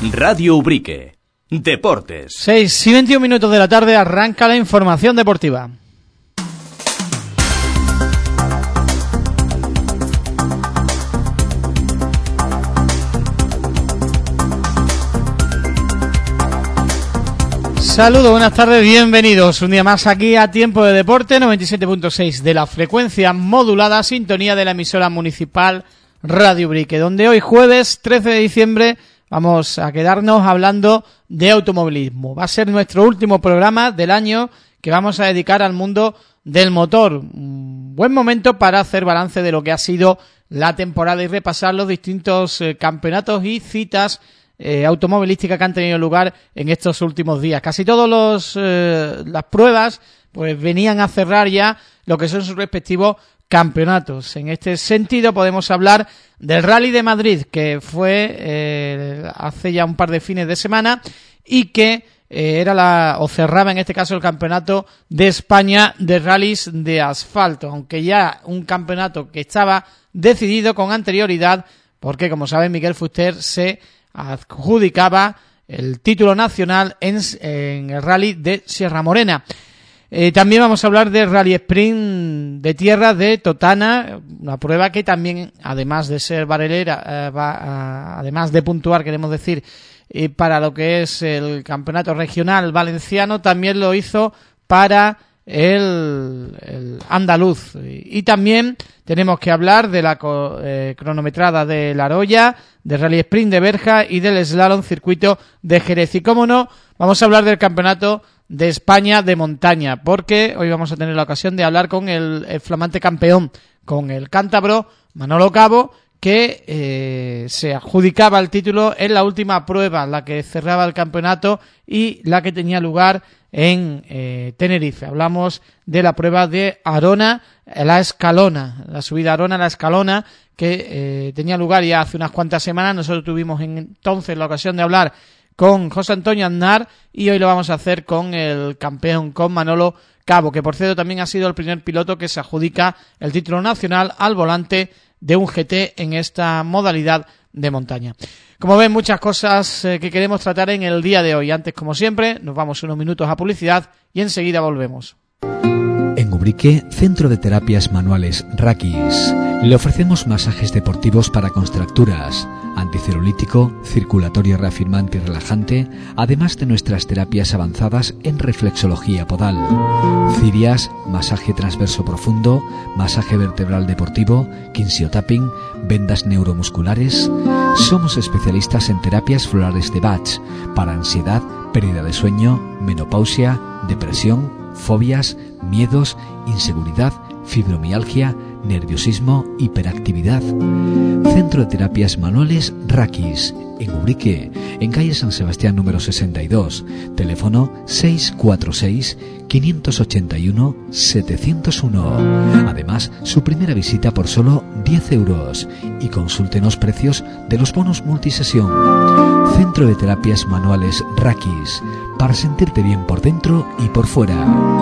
Radio Ubrique. Deportes. 6:21 de la tarde arranca la información deportiva. Saludos, buenas tardes, bienvenidos un día más aquí a Tiempo de Deporte, 97.6 de la frecuencia modulada, sintonía de la emisora municipal Radio Ubrique, donde hoy jueves 13 de diciembre vamos a quedarnos hablando de automovilismo. Va a ser nuestro último programa del año que vamos a dedicar al mundo del motor. Un buen momento para hacer balance de lo que ha sido la temporada y repasar los distintos campeonatos y citas automovilísticas que han tenido lugar en estos últimos días. Casi todas las pruebas pues venían a cerrar ya lo que son sus respectivos campeonatos. En este sentido podemos hablar del Rally de Madrid, que fue hace ya un par de fines de semana y que cerraba en este caso el campeonato de España de rallies de asfalto, aunque ya un campeonato que estaba decidido con anterioridad, porque como saben Miguel Fuster se adjudicaba el título nacional en el Rally de Sierra Morena. También vamos a hablar del Rally Sprint de tierra de Totana, una prueba que también, además de ser barelera, además de puntuar, queremos decir, para lo que es el campeonato regional valenciano, también lo hizo para el andaluz. Y también tenemos que hablar de la cronometrada de La Roya, del Rally Sprint de Berja y del Slalom Circuito de Jerez. Y cómo no, vamos a hablar del campeonato de España de montaña, porque hoy vamos a tener la ocasión de hablar con el flamante campeón, con el cántabro Manolo Cabo, que se adjudicaba el título en la última prueba, la que cerraba el campeonato y la que tenía lugar en Tenerife. Hablamos de la prueba de Arona, la Escalona, la subida Arona, la Escalona, que tenía lugar ya hace unas cuantas semanas. Nosotros tuvimos entonces la ocasión de hablar con José Antonio Aznar y hoy lo vamos a hacer con el campeón, con Manolo Cabo, que por cierto también ha sido el primer piloto que se adjudica el título nacional al volante de un GT en esta modalidad de montaña. Como ven, muchas cosas que queremos tratar en el día de hoy. Antes, como siempre, nos vamos unos minutos a publicidad y enseguida volvemos. En Ubrique, Centro de Terapias Manuales Rakis. Le ofrecemos masajes deportivos para contracturas, anticelulítico, circulatorio reafirmante y relajante, además de nuestras terapias avanzadas en reflexología podal, cirias, masaje transverso profundo, masaje vertebral deportivo, kinsiotapping, vendas neuromusculares. Somos especialistas en terapias florales de Bach para ansiedad, pérdida de sueño, menopausia, depresión, fobias, miedos, inseguridad, fibromialgia, nerviosismo, hiperactividad. Centro de Terapias Manuales Rakis, en Ubrique, en calle San Sebastián número 62, teléfono 646-581-701. Además, su primera visita por solo 10 euros y consúltenos precios de los bonos multisesión. Centro de Terapias Manuales Rakis, para sentirte bien por dentro y por fuera.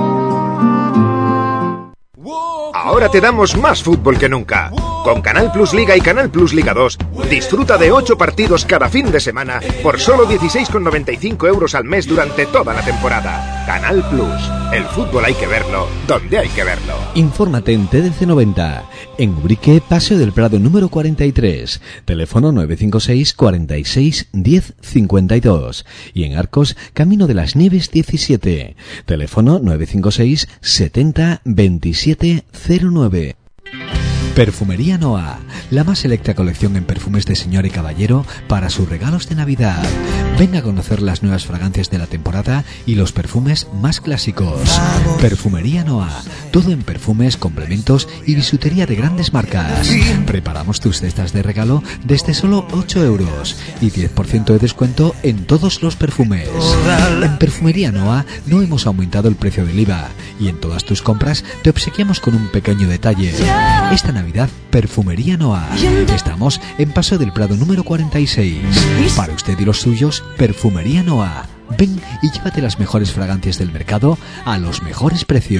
Ahora te damos más fútbol que nunca. Con Canal Plus Liga y Canal Plus Liga 2, disfruta de 8 partidos cada fin de semana por solo 16,95 euros al mes durante toda la temporada. Canal Plus, el fútbol hay que verlo donde hay que verlo. Infórmate en TDC 90, en Ubrique, Paseo del Prado número 43, teléfono 956 46 10 52, y en Arcos, Camino de las Nieves 17, teléfono 956 70 27 09. Perfumería Noa, la más selecta colección en perfumes de señor y caballero para sus regalos de Navidad. Venga a conocer las nuevas fragancias de la temporada y los perfumes más clásicos. Perfumería Noa, todo en perfumes, complementos y bisutería de grandes marcas. Preparamos tus cestas de regalo desde solo 8 euros y 10% de descuento en todos los perfumes. En Perfumería Noa no hemos aumentado el precio del IVA y en todas tus compras te obsequiamos con un pequeño detalle. Esta Navidad, Perfumería Noa. Estamos en Paso del Prado número 46. Para usted y los suyos, Perfumería Noa. Ven y llévate las mejores fragancias del mercado a los mejores precios.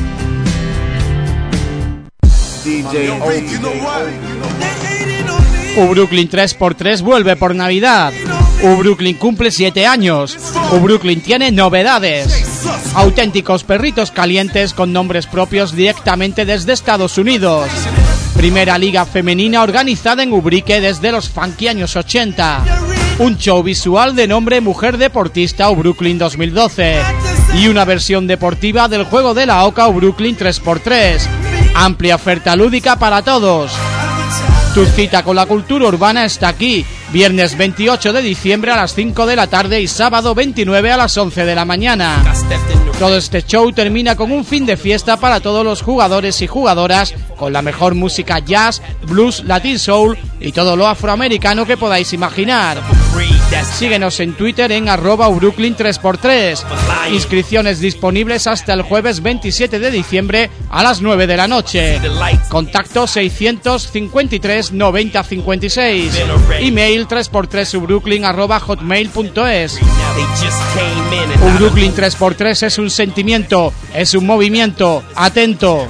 DJ Brooklyn 3x3 vuelve por Navidad. Brooklyn cumple 7 años. Brooklyn tiene novedades. Auténticos perritos calientes con nombres propios directamente desde Estados Unidos. Primera liga femenina organizada en Ubrique desde los funky años 80. Un show visual de nombre Mujer Deportista Brooklyn 2012. Y una versión deportiva del juego de la OCA Brooklyn 3x3. Amplia oferta lúdica para todos. Tu cita con la cultura urbana está aquí. Viernes 28 de diciembre a las 5 de la tarde y sábado 29 a las 11 de la mañana. Todo este show termina con un fin de fiesta para todos los jugadores y jugadoras, con la mejor música jazz, blues, latin soul y todo lo afroamericano que podáis imaginar. Síguenos en Twitter en @Brooklyn 3x3. Inscripciones disponibles hasta el jueves 27 de diciembre a las 9 de la noche. Contacto 653 90 56. Email 3x3ubrooklyn@hotmail.es. Brooklyn 3x3 es un sentimiento, es un movimiento. Atento.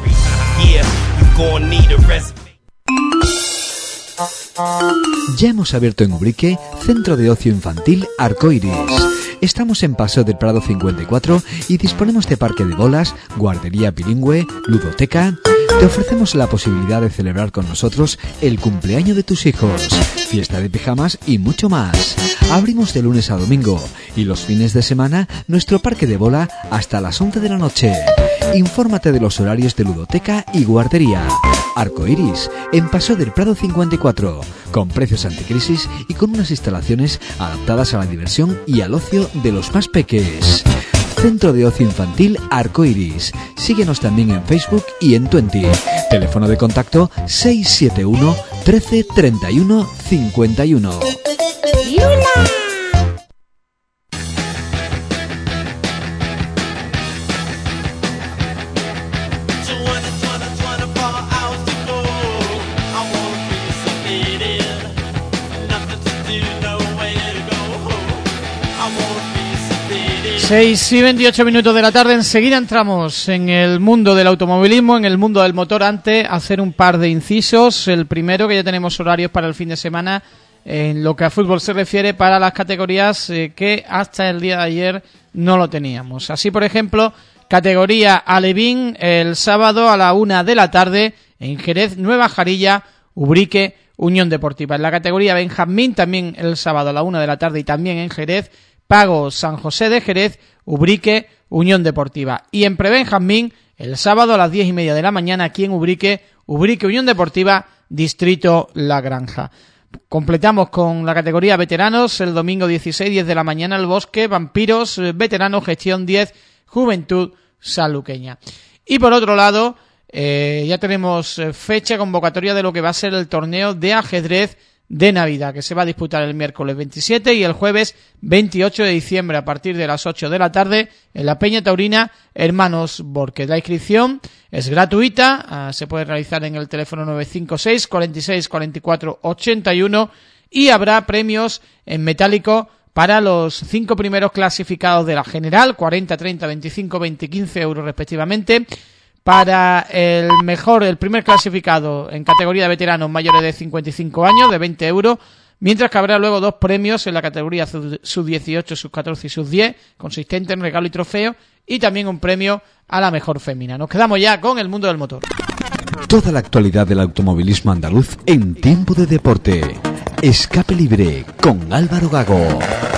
Ya hemos abierto en Ubrique Centro de Ocio Infantil Arcoiris. Estamos en Paseo del Prado 54 y disponemos de parque de bolas, guardería bilingüe, ludoteca. Te ofrecemos la posibilidad de celebrar con nosotros el cumpleaños de tus hijos, fiesta de pijamas y mucho más. Abrimos de lunes a domingo y los fines de semana nuestro parque de bola hasta las 11 de la noche. Infórmate de los horarios de ludoteca y guardería. Arcoiris, en Paseo del Prado 54, con precios anticrisis y con unas instalaciones adaptadas a la diversión y al ocio de los más peques. Centro de Ocio Infantil Arcoiris. Síguenos también en Facebook y en Twenty. Teléfono de contacto 671 13 31 51. ¡Yula! Seis y 28 minutos de la tarde. Enseguida entramos en el mundo del automovilismo, en el mundo del motor, antes hacer un par de incisos. El primero, que ya tenemos horarios para el fin de semana en lo que a fútbol se refiere para las categorías que hasta el día de ayer no lo teníamos. Así, por ejemplo, categoría Alevín el sábado a la 1 de la tarde en Jerez, Nueva Jarilla, Ubrique, Unión Deportiva. En la categoría Benjamín también el sábado a la 1 de la tarde y también en Jerez, Pago, San José de Jerez, Ubrique, Unión Deportiva. Y en Prebenjamín, el sábado a las 10:30 de la mañana, aquí en Ubrique, Unión Deportiva, Distrito La Granja. Completamos con la categoría veteranos, el domingo 16, 10 de la mañana, El Bosque, Vampiros, veteranos, gestión 10, Juventud Sanluqueña. Y por otro lado, ya tenemos fecha, convocatoria de lo que va a ser el torneo de ajedrez de Navidad, que se va a disputar el miércoles 27 y el jueves 28 de diciembre a partir de las 8 de la tarde en la Peña Taurina Hermanos Borges. La inscripción es gratuita, se puede realizar en el teléfono 956 46 44 81 y habrá premios en metálico para los 5 primeros clasificados de la general, 40, 30, 25, 20 y 15 euros respectivamente. Para el primer clasificado en categoría de veteranos mayores de 55 años, de 20 euros, mientras que habrá luego 2 premios en la categoría sub-18, sub-14 y sub-10, consistente en regalo y trofeo, y también un premio a la mejor fémina. Nos quedamos ya con el mundo del motor. Toda la actualidad del automovilismo andaluz en tiempo de deporte. Escape libre con Álvaro Gago.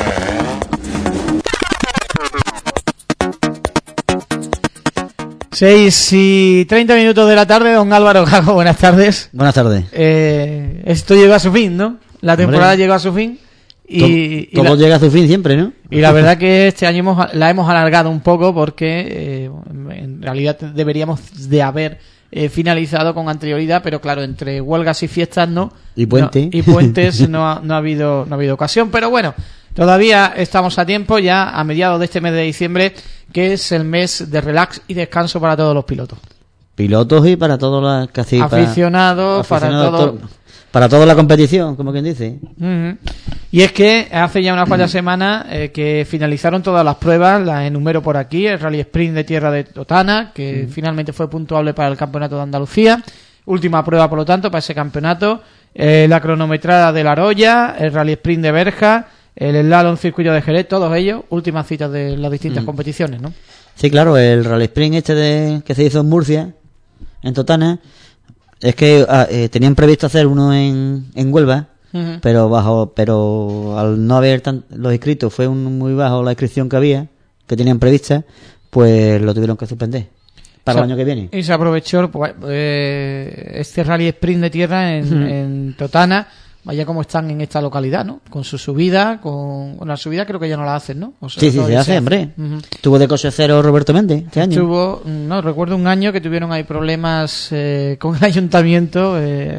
6 y 30 minutos de la tarde, don Álvaro Gago, buenas tardes. Buenas tardes. Esto llegó a su fin, ¿no? La temporada llegó a su fin. Y todo llega a su fin siempre, ¿no? Y la verdad que este año la hemos alargado un poco porque en realidad deberíamos de haber finalizado con anterioridad, pero claro, entre huelgas y fiestas y puentes no ha habido ocasión, pero bueno, todavía estamos a tiempo, ya a mediados de este mes de diciembre, que es el mes de relax y descanso para todos los pilotos y para todos los casi aficionados, para toda la competición, como quien dice. Uh-huh. Y es que hace ya unas cuantas semanas que finalizaron todas las pruebas, las enumero por aquí, el Rally Sprint de Tierra de Totana, que finalmente fue puntuable para el Campeonato de Andalucía, última prueba por lo tanto para ese campeonato, la cronometrada de La Roya, el Rally Sprint de Berja, el Slalom Circuito de Jerez, todos ellos últimas citas de las distintas competiciones, ¿no? Sí, claro, el Rally Sprint que se hizo en Murcia, en Totana, es que tenían previsto hacer uno en Huelva, pero al no haber los inscritos, fue muy bajo la inscripción que había, que tenían prevista, pues lo tuvieron que suspender para el año que viene. Y se aprovechó este Rally Sprint de tierra en Totana. Vaya como están en esta localidad, ¿no? Con su subida, con la subida creo que ya no la hacen, ¿no? O sea, sí, se hace, hombre. Tuvo de coche cero Roberto Méndez este año. Recuerdo un año que tuvieron ahí problemas con el ayuntamiento,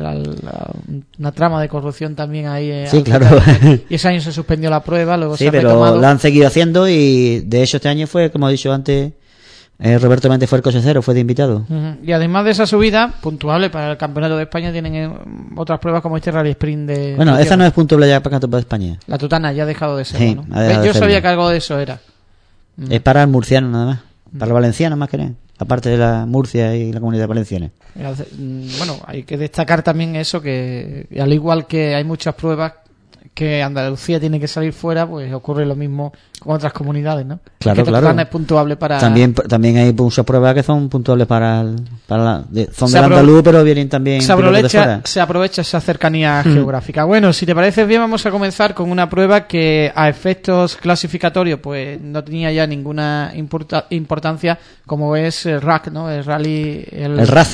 una trama de corrupción también ahí. Sí, claro. Y ese año se suspendió la prueba, luego sí, se ha pero retomado. la han seguido haciendo y de hecho este año fue, como he dicho antes, Roberto Méndez fue el coche cero, fue de invitado. Y además de esa subida, puntuable para el Campeonato de España, tienen otras pruebas como este Rally Sprint de... Bueno, esa no es puntuable ya para el Campeonato de España. La Totana ya ha dejado de ser, sí, ¿no? Yo sabía que algo de eso era. Es para el murciano nada más, para el valenciano más que nada, aparte de la Murcia y la Comunidad Valenciana. Bueno, hay que destacar también eso, que al igual que hay muchas pruebas que Andalucía tiene que salir fuera, pues ocurre lo mismo con otras comunidades, ¿no? Claro, que claro. Es puntuable para... También hay muchas pruebas que son puntuables son del andaluz, pero vienen también se aprovecha esa cercanía geográfica. Bueno, si te parece bien, vamos a comenzar con una prueba que a efectos clasificatorios pues no tenía ya ninguna importancia, como es el RAC, ¿no? El Rally... El RAC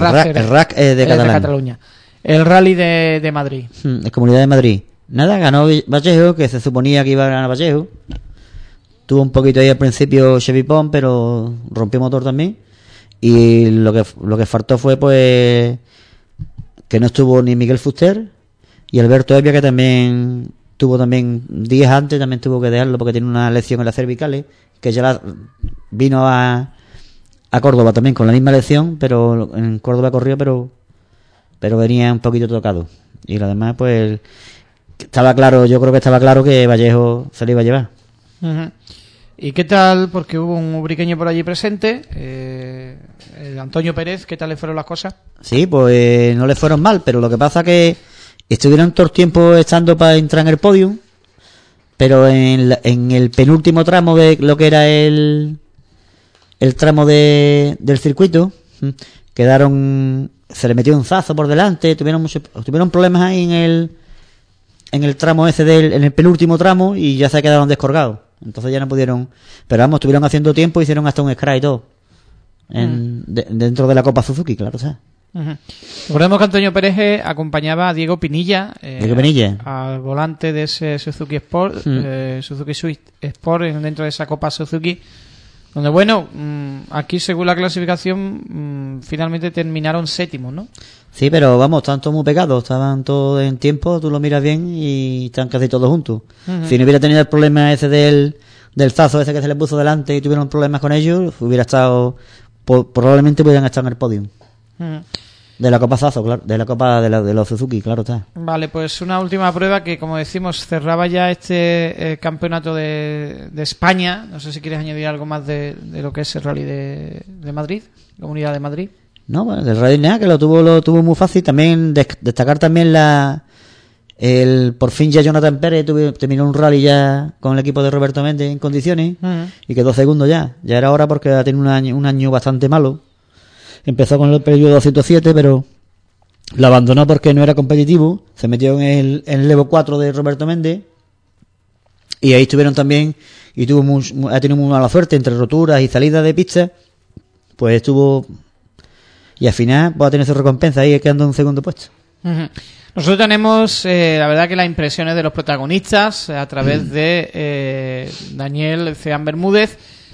de Cataluña. El Rally de Madrid. La Comunidad de Madrid. Nada, ganó Vallejo, que se suponía que iba a ganar Vallejo. Tuvo un poquito ahí al principio Chevy Pon, pero rompió motor también. Y lo que faltó fue pues que no estuvo ni Miguel Fuster y Alberto Evia, que también tuvo días antes, también tuvo que dejarlo porque tiene una lesión en las cervicales, que ya vino a Córdoba también con la misma lesión, pero en Córdoba corrió, pero venía un poquito tocado. Y lo demás pues... yo creo que estaba claro que Vallejo se lo iba a llevar. ¿Y qué tal? Porque hubo un ubriqueño por allí presente, el Antonio Pérez, ¿qué tal le fueron las cosas? Sí, pues no le fueron mal, pero lo que pasa que estuvieron todo el tiempo estando para entrar en el podium, pero en el penúltimo tramo de lo que era el tramo del circuito, se le metió un zazo por delante, tuvieron problemas ahí en el tramo ese en el penúltimo tramo, y ya se quedaron descolgados. Entonces ya no pudieron, pero vamos, estuvieron haciendo tiempo, hicieron hasta un scratch y todo dentro de la Copa Suzuki, claro, ¿sabes? Recordemos que Antonio Pérez acompañaba a Diego Pinilla, al volante de ese Suzuki Sport, Suzuki Swift Sport, dentro de esa Copa Suzuki, donde bueno, aquí según la clasificación finalmente terminaron séptimos, ¿no? Sí, pero vamos, están todos muy pegados, estaban todos en tiempo, tú lo miras bien y están casi todos juntos. Si no hubiera tenido el problema ese del zazo ese que se le puso delante y tuvieron problemas con ellos, hubiera estado, probablemente hubieran estado en el podio. De la Copa Zazo, claro, de la Copa de los Suzuki, claro está. Vale, pues una última prueba que, como decimos, cerraba ya este campeonato de España. No sé si quieres añadir algo más de lo que es el Rally de Madrid, Comunidad de Madrid. No, bueno, el Rally nada, que lo tuvo muy fácil. También destacar también por fin ya Jonathan Pérez terminó un rally ya con el equipo de Roberto Méndez en condiciones y quedó segundo ya. Ya era hora porque ha tenido un año bastante malo. Empezó con el periodo 207, pero lo abandonó porque no era competitivo. Se metió en el Evo 4 de Roberto Méndez y ahí estuvieron también, y ha tenido muy mala suerte entre roturas y salidas de pista. Pues estuvo, y al final va a tener su recompensa ahí quedando en segundo puesto. Nosotros tenemos la verdad que las impresiones de los protagonistas a través de Daniel Ceán Bermúdez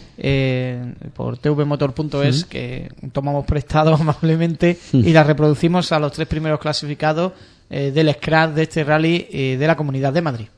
por tvmotor.es, que tomamos prestado amablemente y la reproducimos a los 3 primeros clasificados del scratch de este rally de la Comunidad de Madrid.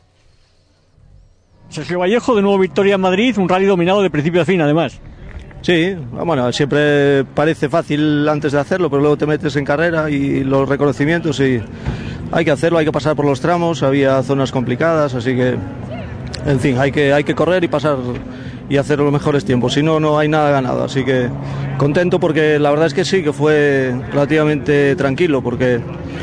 Sergio Vallejo, de nuevo victoria en Madrid, un rally dominado de principio a fin además. Sí, bueno, siempre parece fácil antes de hacerlo, pero luego te metes en carrera y los reconocimientos, y hay que hacerlo, hay que pasar por los tramos, había zonas complicadas, así que, en fin, hay que correr y pasar y hacer los mejores tiempos, si no, no hay nada ganado, así que contento porque la verdad es que sí, que fue relativamente tranquilo, porque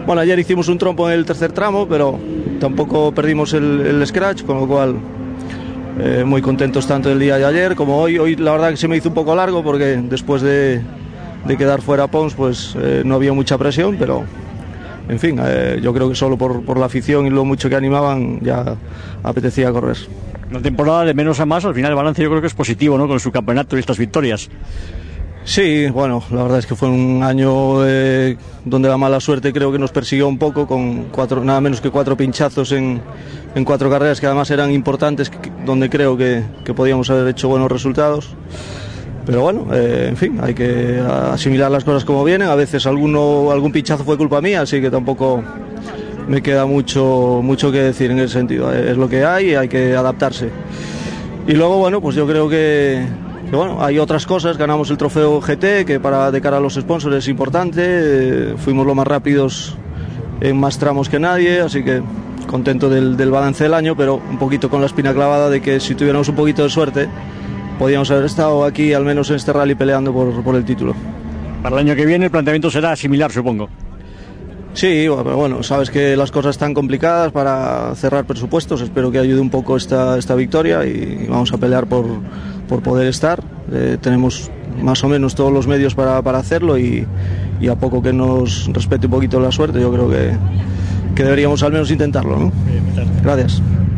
Bueno, ayer hicimos un trompo en el tercer tramo, pero tampoco perdimos el scratch, con lo cual muy contentos tanto el día de ayer como hoy. Hoy la verdad que se me hizo un poco largo porque después de quedar fuera Pons, pues no había mucha presión, pero en fin, yo creo que solo por la afición y lo mucho que animaban ya apetecía correr. La temporada de menos a más, al final el balance yo creo que es positivo, ¿no? Con su campeonato y estas victorias. Sí, bueno, la verdad es que fue un año donde la mala suerte creo que nos persiguió un poco, con nada menos que 4 pinchazos en 4 carreras que además eran importantes, donde creo que podíamos haber hecho buenos resultados. Pero bueno, en fin, hay que asimilar las cosas como vienen. A veces algún pinchazo fue culpa mía, así que tampoco me queda mucho que decir en ese sentido. Es lo que hay que adaptarse. Y luego, bueno, pues yo creo que bueno, hay otras cosas. Ganamos el trofeo GT, que de cara a los sponsors es importante. Fuimos los más rápidos en más tramos que nadie, así que contento del balance del año, pero un poquito con la espina clavada de que si tuviéramos un poquito de suerte podíamos haber estado aquí al menos en este rally peleando por el título. Para el año que viene el planteamiento será similar, supongo. Sí, pero bueno, sabes que las cosas están complicadas para cerrar presupuestos. Espero que ayude un poco esta victoria y vamos a pelear por poder estar. Tenemos más o menos todos los medios para hacerlo y a poco que nos respete un poquito la suerte, yo creo que deberíamos al menos intentarlo, ¿no? Gracias.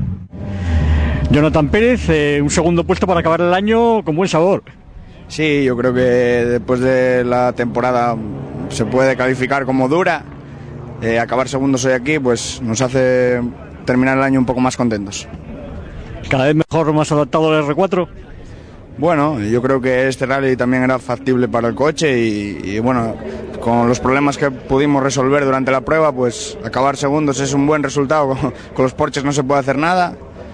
Jonathan Pérez, un segundo puesto para acabar el año con buen sabor. Sí, yo creo que después de la temporada se puede calificar como dura. Acabar segundos hoy aquí pues nos hace terminar el año un poco más contentos. Cada vez mejor, más adaptado al R4. Bueno, yo creo que este rally también era factible para el coche y bueno, con los problemas que pudimos resolver durante la prueba, pues acabar segundos es un buen resultado. Con los Porsches no se puede hacer nada.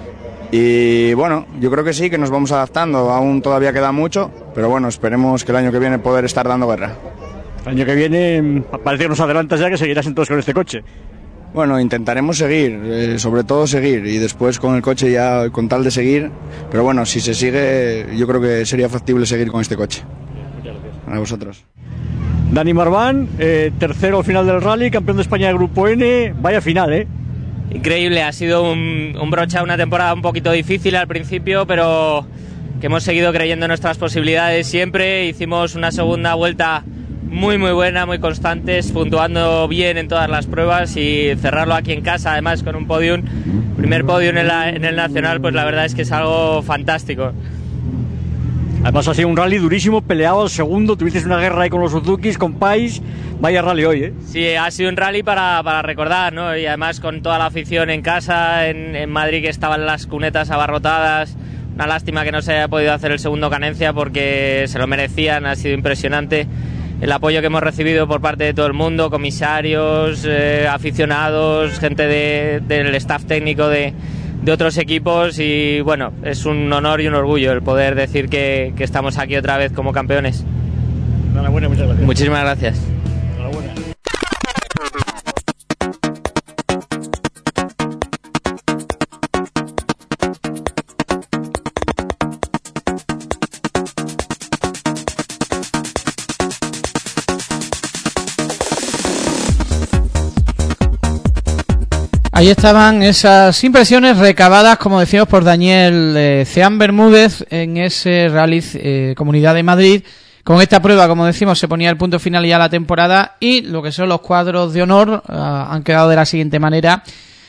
Y bueno, yo creo que sí, que nos vamos adaptando. Aún todavía queda mucho, pero bueno, esperemos que el año que viene poder estar dando guerra. El año que viene parece que nos adelantas ya que seguirás entonces con este coche. Bueno, intentaremos seguir, sobre todo seguir, y después con el coche ya con tal de seguir. Pero bueno, si se sigue, yo creo que sería factible seguir con este coche. Muchas gracias. A vosotros. Dani Marván, tercero al final del rally, campeón de España de Grupo N. Vaya final, ¿eh? Increíble, ha sido un brocha, una temporada un poquito difícil al principio, pero que hemos seguido creyendo en nuestras posibilidades siempre. Hicimos una segunda vuelta muy buena, muy constantes, puntuando bien en todas las pruebas y cerrarlo aquí en casa, además con un podium, primer podium en el Nacional, pues la verdad es que es algo fantástico. Además ha sido un rally durísimo, peleado al segundo, tuvisteis una guerra ahí con los Suzukis, con Pais, vaya rally hoy, ¿eh? Sí, ha sido un rally para recordar, ¿no? Y además con toda la afición en casa, en Madrid, que estaban las cunetas abarrotadas. Una lástima que no se haya podido hacer el segundo Canencia porque se lo merecían, ha sido impresionante el apoyo que hemos recibido por parte de todo el mundo, comisarios, aficionados, gente del staff técnico de otros equipos, y bueno, es un honor y un orgullo el poder decir que estamos aquí otra vez como campeones. Enhorabuena, muchas gracias. Muchísimas gracias. Enhorabuena. Ahí estaban esas impresiones recabadas, como decíamos, por Daniel Ceán Bermúdez en ese Rally Comunidad de Madrid. Con esta prueba, como decimos, se ponía el punto final ya a la temporada, y lo que son los cuadros de honor han quedado de la siguiente manera.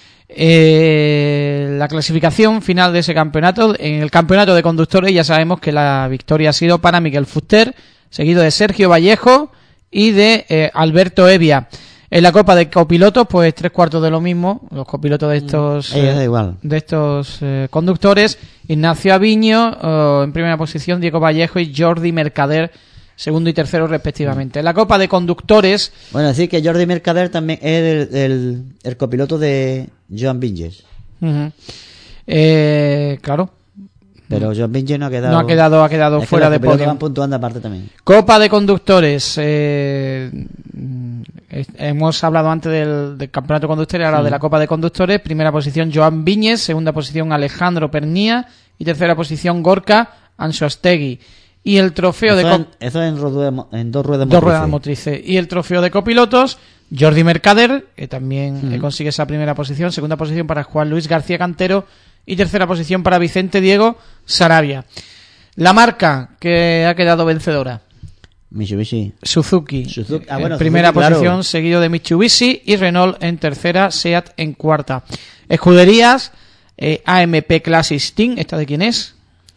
La clasificación final de ese campeonato, en el campeonato de conductores, ya sabemos que la victoria ha sido para Miguel Fuster, seguido de Sergio Vallejo y de Alberto Evia. En la Copa de Copilotos, pues 3/4 de lo mismo, los copilotos de estos de estos conductores. Ignacio Aviño en primera posición, Diego Vallejo y Jordi Mercader segundo y tercero respectivamente. En la Copa de Conductores... Bueno, decir que Jordi Mercader también es el copiloto de Joan Vinges. Claro. Pero Joan Vinges no ha quedado... No ha quedado es fuera de podio. Van puntuando aparte también. Copa de Conductores. Hemos hablado antes del campeonato de conductores, ahora de la Copa de Conductores. Primera posición Joan Viñes, segunda posición Alejandro Pernía y tercera posición Gorka Ansoastegui. Y el trofeo eso en dos ruedas motrices. Y el trofeo de copilotos Jordi Mercader, que también consigue esa primera posición, segunda posición para Juan Luis García Cantero y tercera posición para Vicente Diego Sarabia. La marca que ha quedado vencedora: Mitsubishi. Suzuki. Bueno, primera Suzuki, posición, claro. seguido de Mitsubishi, y Renault en tercera, Seat en cuarta. Escuderías, AMP Classic Team, ¿esta de quién es?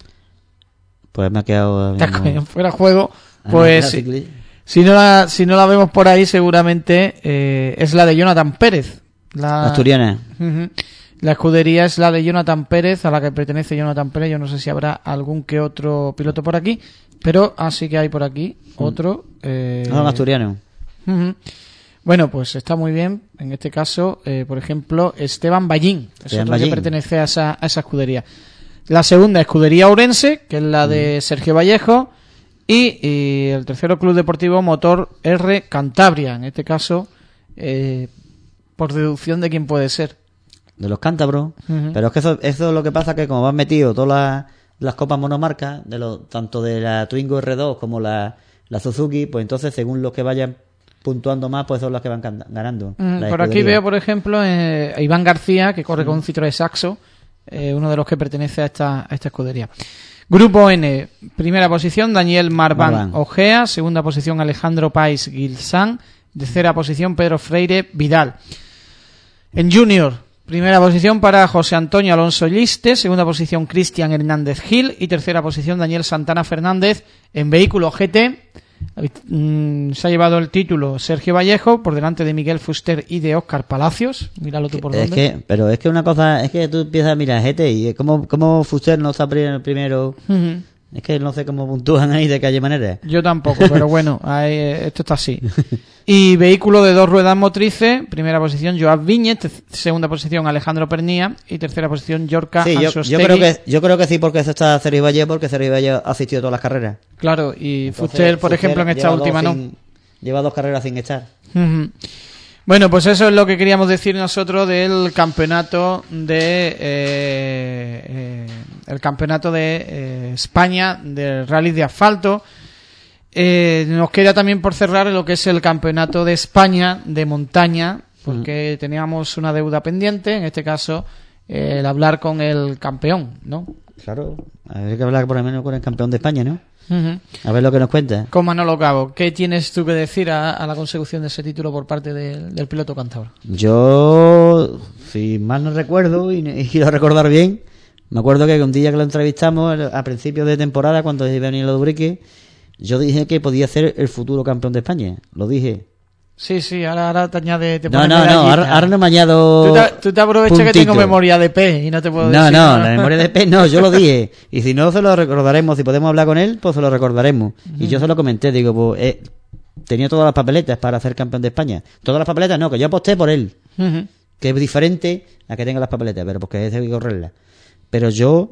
Pues me ha quedado fuera de juego. Pues si no la vemos por ahí, seguramente es la de Jonathan Pérez, la asturiana. La escudería es la de Jonathan Pérez, a la que pertenece Jonathan Pérez. Yo no sé si habrá algún que otro piloto por aquí, pero sí que hay por aquí otro. No, asturiano. Bueno, pues está muy bien. En este caso, por ejemplo, Esteban Ballín, es otro que pertenece a esa escudería. La segunda, escudería Ourense, que es la de Sergio Vallejo, y el tercero, Club Deportivo Motor R Cantabria. En este caso, por deducción de quién puede ser. De los cántabros. Pero es que eso es lo que pasa, que como van metido todas las copas monomarcas, tanto de la Twingo R2 como la Suzuki, pues entonces según los que vayan puntuando más, pues son los que van ganando. Por aquí veo, por ejemplo, a Iván García, que corre con un Citroën Saxo, uno de los que pertenece a esta escudería. Grupo N, primera posición, Daniel Marván Ojea, segunda posición, Alejandro Páez Gilsán, tercera posición, Pedro Freire Vidal. En Junior, primera posición para José Antonio Alonso Liste, segunda posición Cristian Hernández Gil y tercera posición Daniel Santana Fernández. En vehículo GT se ha llevado el título Sergio Vallejo por delante de Miguel Fuster y de Óscar Palacios. Míralo tú por dónde. Pero es que una cosa, es que tú empiezas a mirar GT y como Fuster no está primero. Es que no sé cómo puntúan ahí de qué manera. Yo tampoco, pero bueno, esto está así. Y vehículo de 2 ruedas motrices, primera posición Joab Viñez, segunda posición Alejandro Pernía y tercera posición Yorka Ansostegui. Yo creo que sí, porque eso está Sergio Valle, porque Sergio Valle ha asistido a todas las carreras. Claro, y Fuster, por ejemplo, en esta última no. Lleva 2 carreras sin echar. Bueno, pues eso es lo que queríamos decir nosotros del campeonato de España del rally de asfalto. Nos queda también por cerrar lo que es el campeonato de España de montaña, porque teníamos una deuda pendiente, en este caso el hablar con el campeón, ¿no? Claro, hay que hablar por lo menos con el campeón de España, ¿no? A ver lo que nos cuenta. Con Manolo Cabo, ¿qué tienes tú que decir a la consecución de ese título por parte del piloto cántabro? Yo, si mal no recuerdo y quiero recordar bien, me acuerdo que un día que lo entrevistamos a principios de temporada, cuando iba a venir los Dubrique, yo dije que podía ser el futuro campeón de España. Lo dije. Sí, ahora te añade... No, ahora no me añado... Tú te aprovechas que tengo memoria de P y no te puedo decir... No, la memoria de P no, yo lo dije. Y si no, se lo recordaremos. Si podemos hablar con él, pues se lo recordaremos. Y yo se lo comenté, digo, pues tenía todas las papeletas para ser campeón de España. Todas las papeletas no, que yo aposté por él. Que es diferente a que tenga las papeletas, pero porque hay que correrlas. Pero yo,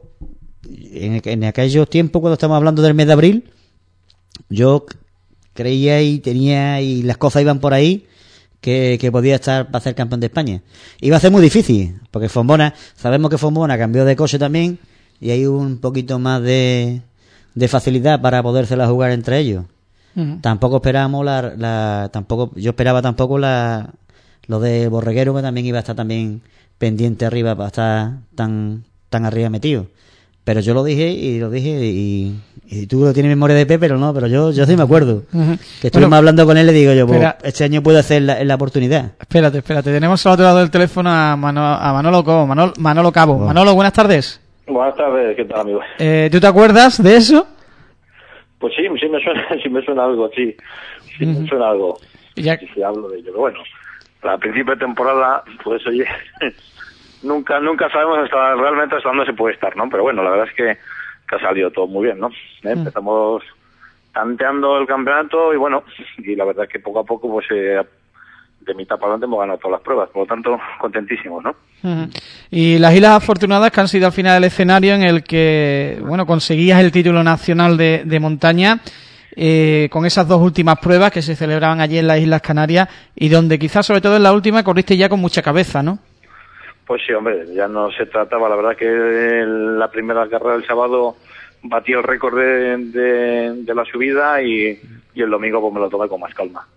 en aquellos tiempos, cuando estamos hablando del mes de abril, yo creía y las cosas iban por ahí que podía estar para ser campeón de España. Iba a ser muy difícil, porque sabemos que Fombona cambió de coche también y hay un poquito más de facilidad para podérsela jugar entre ellos. Tampoco esperábamos yo esperaba tampoco lo de Borreguero, que también iba a estar también pendiente arriba para estar tan arriba metido. Pero yo lo dije y tú lo tienes memoria de P, pero yo sí me acuerdo. Que estuvimos hablando con él, le digo yo, pues, este año puede ser la oportunidad. Espérate, tenemos al otro lado del teléfono a Manolo Cabo. Manolo Cabo. Manolo, buenas tardes. Buenas tardes, ¿qué tal, amigo? ¿Tú te acuerdas de eso? Pues sí me suena algo, sí me suena algo. Sí, hablo de ello, pero bueno, a principio de temporada, pues oye... Nunca sabemos realmente hasta dónde se puede estar, ¿no? Pero bueno, la verdad es que ha salido todo muy bien, ¿no? Empezamos tanteando el campeonato y bueno, y la verdad es que poco a poco, pues de mitad para adelante hemos ganado todas las pruebas, por lo tanto, contentísimos, ¿no? Y las Islas Afortunadas, que han sido al final el escenario en el que, bueno, conseguías el título nacional de montaña, con esas 2 últimas pruebas que se celebraban allí en las Islas Canarias y donde quizás, sobre todo en la última, corriste ya con mucha cabeza, ¿no? Pues sí, hombre, ya no se trataba, la verdad que la primera carrera del sábado batí el récord de la subida y el domingo pues me lo tomé con más calma.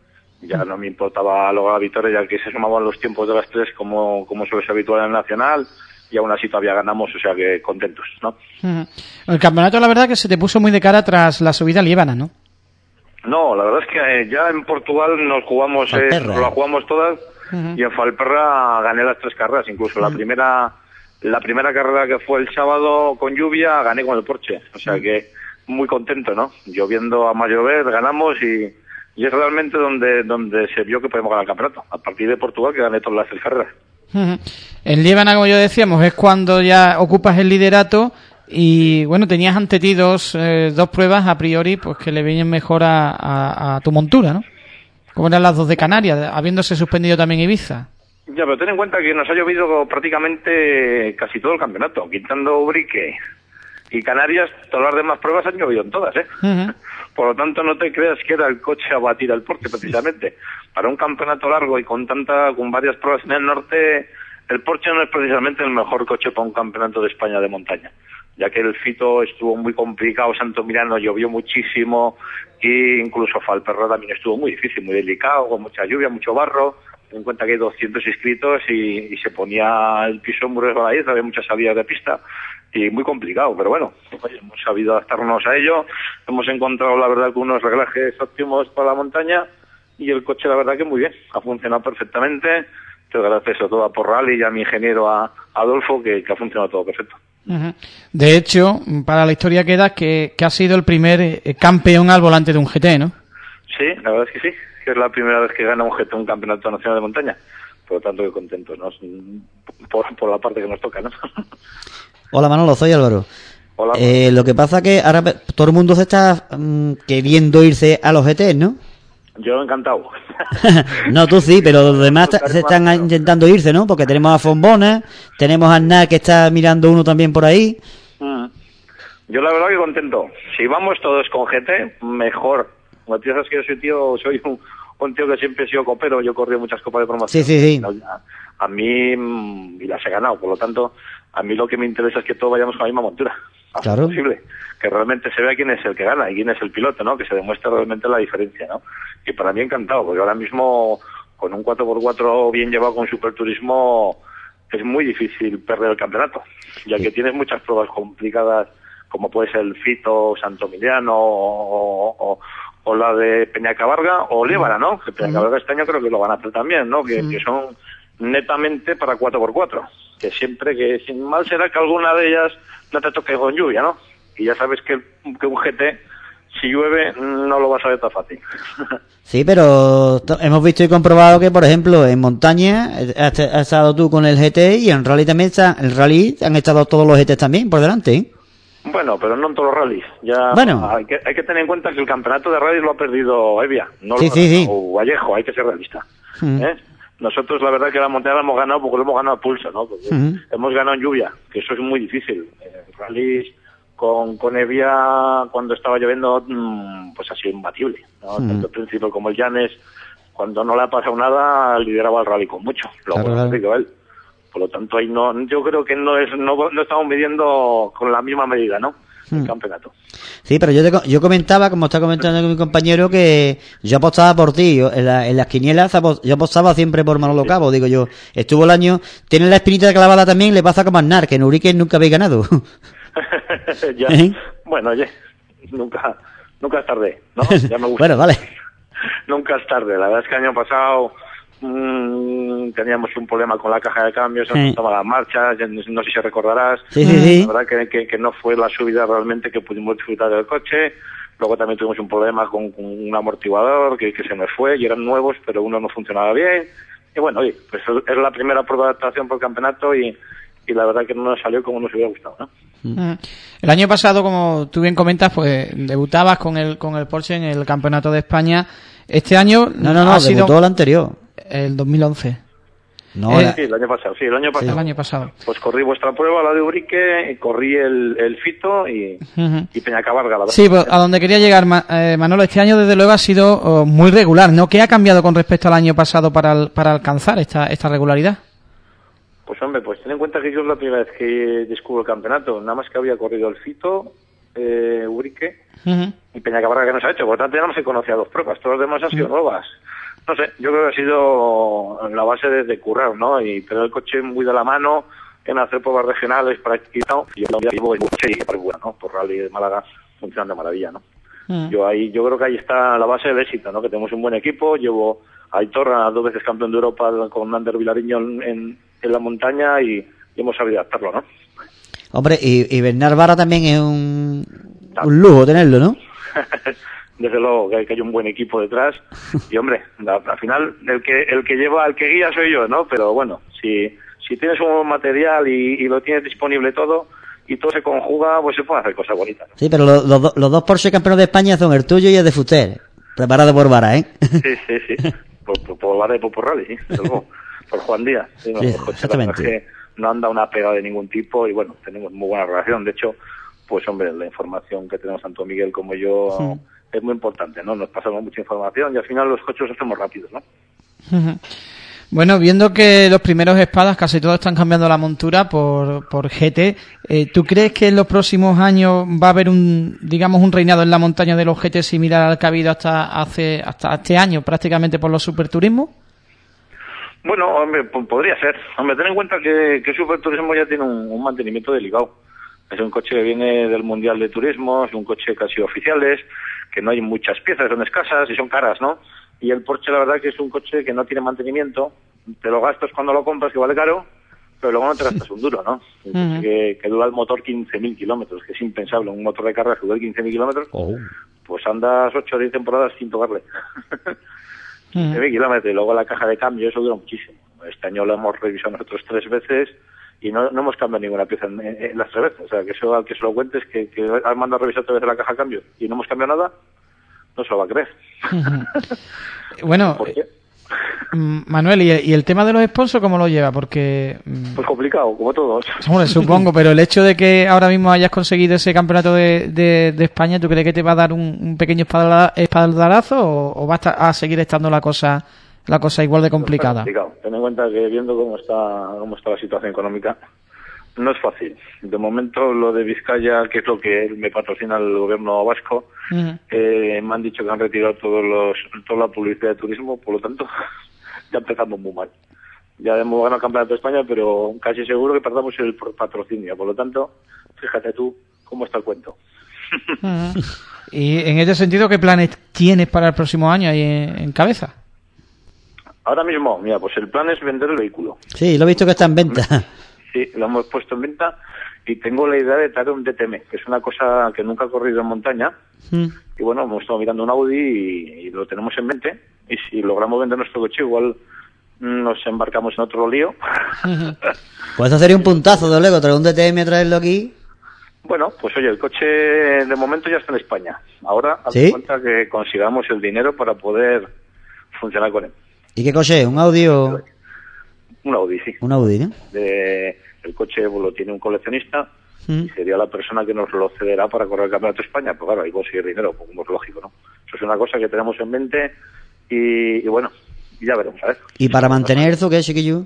Ya no me importaba lograr la victoria, ya que se sumaban los tiempos de las 3 como suele ser habitual en el Nacional, y aún así todavía ganamos, o sea que contentos, ¿no? El campeonato, la verdad, que se te puso muy de cara tras la subida a Liébana, ¿no? No, la verdad es que ya en Portugal nos la jugamos todas, y en Falperra gané las 3 carreras, incluso la primera carrera, que fue el sábado con lluvia, gané con el Porsche, o sea que muy contento, ¿no? Lloviendo a más llover, ganamos y es realmente donde se vio que podemos ganar el campeonato, a partir de Portugal, que gané todas las 3 carreras. En Liébana, como yo decíamos, es cuando ya ocupas el liderato y, bueno, tenías ante ti dos pruebas a priori pues que le vienen mejor a tu montura, ¿no? Como eran las 2 de Canarias, habiéndose suspendido también Ibiza. Ya, pero ten en cuenta que nos ha llovido prácticamente casi todo el campeonato, quitando Ubrique y Canarias, todas las demás pruebas han llovido en todas, ¿eh? Por lo tanto, no te creas que era el coche a batir al Porsche, precisamente. Para un campeonato largo y con varias pruebas en el norte, el Porsche no es precisamente el mejor coche para un campeonato de España de montaña, ya que el Fito estuvo muy complicado, Santo Milano llovió muchísimo, y incluso Falperra también estuvo muy difícil, muy delicado, con mucha lluvia, mucho barro. Ten en cuenta que hay 200 inscritos y se ponía el piso muy resbaladizo, había muchas salidas de pista y muy complicado, pero bueno, hemos sabido adaptarnos a ello, hemos encontrado la verdad que unos reglajes óptimos para la montaña y el coche la verdad que muy bien, ha funcionado perfectamente, pero gracias a todo a Porral y a mi ingeniero a Adolfo que ha funcionado todo perfecto. De hecho, para la historia queda que ha sido el primer campeón al volante de un GT, ¿no? Sí, la verdad es que sí, que es la primera vez que gana un GT un campeonato nacional de montaña, por lo tanto que contentos, ¿no? Por la parte que nos toca, ¿no? Hola Manolo, soy Álvaro. Hola. Lo que pasa que ahora todo el mundo se está queriendo irse a los GT, ¿no? Yo encantado. No, tú sí, pero los demás se están intentando irse, ¿no? Porque tenemos a Fombona, tenemos a Arnaz que está mirando uno también por ahí. Yo la verdad que contento. Si vamos todos con GT, mejor. Como tú sabes que yo soy un tío que siempre he sido copero, yo he corrido muchas copas de promoción. Sí. A mí, y las he ganado, por lo tanto, a mí lo que me interesa es que todos vayamos con la misma montura. Claro. Posible. Que realmente se vea quién es el que gana y quién es el piloto, ¿no? Que se demuestre realmente la diferencia, ¿no? Y para mí encantado, porque ahora mismo con un 4x4 bien llevado con Superturismo es muy difícil perder el campeonato, ya que tienes muchas pruebas complicadas como puede ser el Fito, Santo Miliano o la de Peñacabarga o Liébana, ¿no? Que Peñacabarga este año creo que lo van a hacer también, ¿no? Que son netamente para 4x4, que siempre que sin mal será que alguna de ellas no te toque con lluvia, ¿no? Y ya sabes que un GT, si llueve, no lo vas a ver tan fácil. Sí, pero hemos visto y comprobado que, por ejemplo, en montaña has estado tú con el GT y en rally también han estado todos los GT también por delante, ¿eh? Bueno, pero no en todos los rallies. Ya bueno. Hay que tener en cuenta que el campeonato de rally lo ha perdido Evia, no lo ha ganado Vallejo, hay que ser realista. Nosotros la verdad que la montaña la hemos ganado porque lo hemos ganado a pulso, ¿no? Porque hemos ganado en lluvia, que eso es muy difícil. Rallies con Evia cuando estaba lloviendo pues ha sido imbatible, ¿no? Tanto el principio como el Llanes, cuando no le ha pasado nada, lideraba el rally con mucho, lo ha dicho él. Por lo tanto, ahí no, yo creo que no estamos midiendo con la misma medida, ¿no? El campeonato. Sí, pero yo comentaba, como está comentando mi compañero, que yo apostaba por ti. En las quinielas yo apostaba siempre por Manolo Cabo. Digo yo, estuvo el año, tiene la espinita clavada también, le pasa como a Arnaz, que en Urique nunca habéis ganado. Ya. Bueno, oye, nunca es tarde, ¿no? Ya me gusta. Bueno, vale. Nunca es tarde. La verdad es que el año pasado teníamos un problema con la caja de cambios, no estaba las marchas, no sé si recordarás. Sí. La verdad que no fue la subida realmente que pudimos disfrutar del coche. Luego también tuvimos un problema con un amortiguador que se me fue y eran nuevos, pero uno no funcionaba bien. Y bueno, oye, pues es la primera prueba de adaptación por el campeonato y la verdad que no nos salió como nos hubiera gustado, ¿no? El año pasado, como tú bien comentas, pues debutabas con el Porsche en el Campeonato de España. Este año ha sido debutó el anterior. El 2011. No, sí, el año pasado. El año pasado. Pues corrí vuestra prueba, la de Urique, corrí el Fito y Peñacabarga, la verdad. Sí, pues a donde quería llegar, Manolo, este año desde luego ha sido muy regular, ¿no? ¿Qué ha cambiado con respecto al año pasado para alcanzar esta regularidad? Pues hombre, pues ten en cuenta que yo es la primera vez que descubro el campeonato. Nada más que había corrido el Fito, Urique y Peñacabarga que nos ha hecho. Por tanto, ya no se conocía 2 pruebas. Todas las demás han sido nuevas. No sé, yo creo que ha sido la base de currar, ¿no? Y tener el coche muy de la mano, en hacer pruebas regionales practicado, y yo ya llevo en coche y bueno, ¿no? Por Rally de Málaga funcionan de maravilla, ¿no? Yo creo que ahí está la base del éxito, ¿no? Que tenemos un buen equipo, llevo a Aitor, 2 veces campeón de Europa con Ander Vilariño en la montaña y hemos sabido adaptarlo, ¿no? Hombre, y Bernard Vara también es un lujo tenerlo, ¿no? Desde luego que hay un buen equipo detrás y hombre, al final el que guía soy yo, ¿no? Pero bueno, si tienes un buen material y lo tienes disponible todo y todo se conjuga, pues se pueden hacer cosas bonitas, ¿no? Sí, pero los dos Porsche campeones de España son el tuyo y el de Fuster, preparado por Vara, ¿eh? Sí. Por Vara y por Rally, sí, desde luego. Por Juan Díaz. Sí, exactamente. Que no anda una pega de ningún tipo y bueno, tenemos muy buena relación. De hecho, pues hombre, la información que tenemos tanto Miguel como yo es muy importante, ¿no? Nos pasamos mucha información y al final los coches los hacemos rápidos, ¿no? Bueno, viendo que los primeros espadas casi todos están cambiando la montura por GT, ¿tú crees que en los próximos años va a haber un reinado en la montaña de los GT similar al que ha habido hasta este año, prácticamente por los superturismos? Bueno, hombre, podría ser. Hombre, ten en cuenta que Superturismo ya tiene un mantenimiento delicado. Es un coche que viene del Mundial de Turismo, es un coche casi oficiales, que no hay muchas piezas, son escasas y son caras, ¿no? Y el Porsche, la verdad, que es un coche que no tiene mantenimiento, te lo gastas cuando lo compras, que vale caro, pero luego no te gastas un duro, ¿no? Un coche que dura el motor 15.000 kilómetros, que es impensable, un motor de carga que dura 15.000 kilómetros, pues andas 8 o 10 temporadas sin tocarle. 15.000 kilómetros, y luego la caja de cambio, eso dura muchísimo. Este año lo hemos revisado nosotros 3 veces y no hemos cambiado ninguna pieza en las 3 veces. O sea, que eso al que se lo cuentes, que has mandado a revisar 3 veces la caja de cambio y no hemos cambiado nada, no se lo va a creer. Bueno, Manuel, ¿y el tema de los sponsors cómo lo lleva? Porque pues complicado, como todos. Hombre, supongo, pero el hecho de que ahora mismo hayas conseguido ese campeonato de España, ¿tú crees que te va a dar un pequeño espaldarazo o va a seguir estando la cosa igual de complicada? Ten en cuenta que viendo cómo está la situación económica, no es fácil. De momento lo de Vizcaya, que es lo que me patrocina el gobierno vasco, me han dicho que han retirado toda la publicidad de turismo, por lo tanto ya empezamos muy mal. Ya hemos ganado el campeonato de España, pero casi seguro que perdamos el patrocinio. Por lo tanto, fíjate tú cómo está el cuento. Y en ese sentido, ¿qué planes tienes para el próximo año ahí en cabeza? Ahora mismo, mira, pues el plan es vender el vehículo. Sí, lo he visto que está en venta. Sí, lo hemos puesto en venta y tengo la idea de traer un DTM, que es una cosa que nunca he corrido en montaña. Y bueno, hemos estado mirando un Audi y lo tenemos en mente. Y si logramos vender nuestro coche, igual nos embarcamos en otro lío. Pues eso sería un puntazo, de luego, traer un DTM, traerlo aquí. Bueno, pues oye, el coche de momento ya está en España. Ahora hace falta que consigamos el dinero para poder funcionar con él. ¿Y qué coche? ¿Un Audi o...? Un Audi, sí. Un Audi, ¿no? El coche lo tiene un coleccionista y sería la persona que nos lo cederá para correr el Campeonato de España. Pues claro, hay que conseguir dinero, como es lógico, ¿no? Eso es una cosa que tenemos en mente y bueno, ya veremos, a ver. ¿Y para mantener eso qué, chiquillo?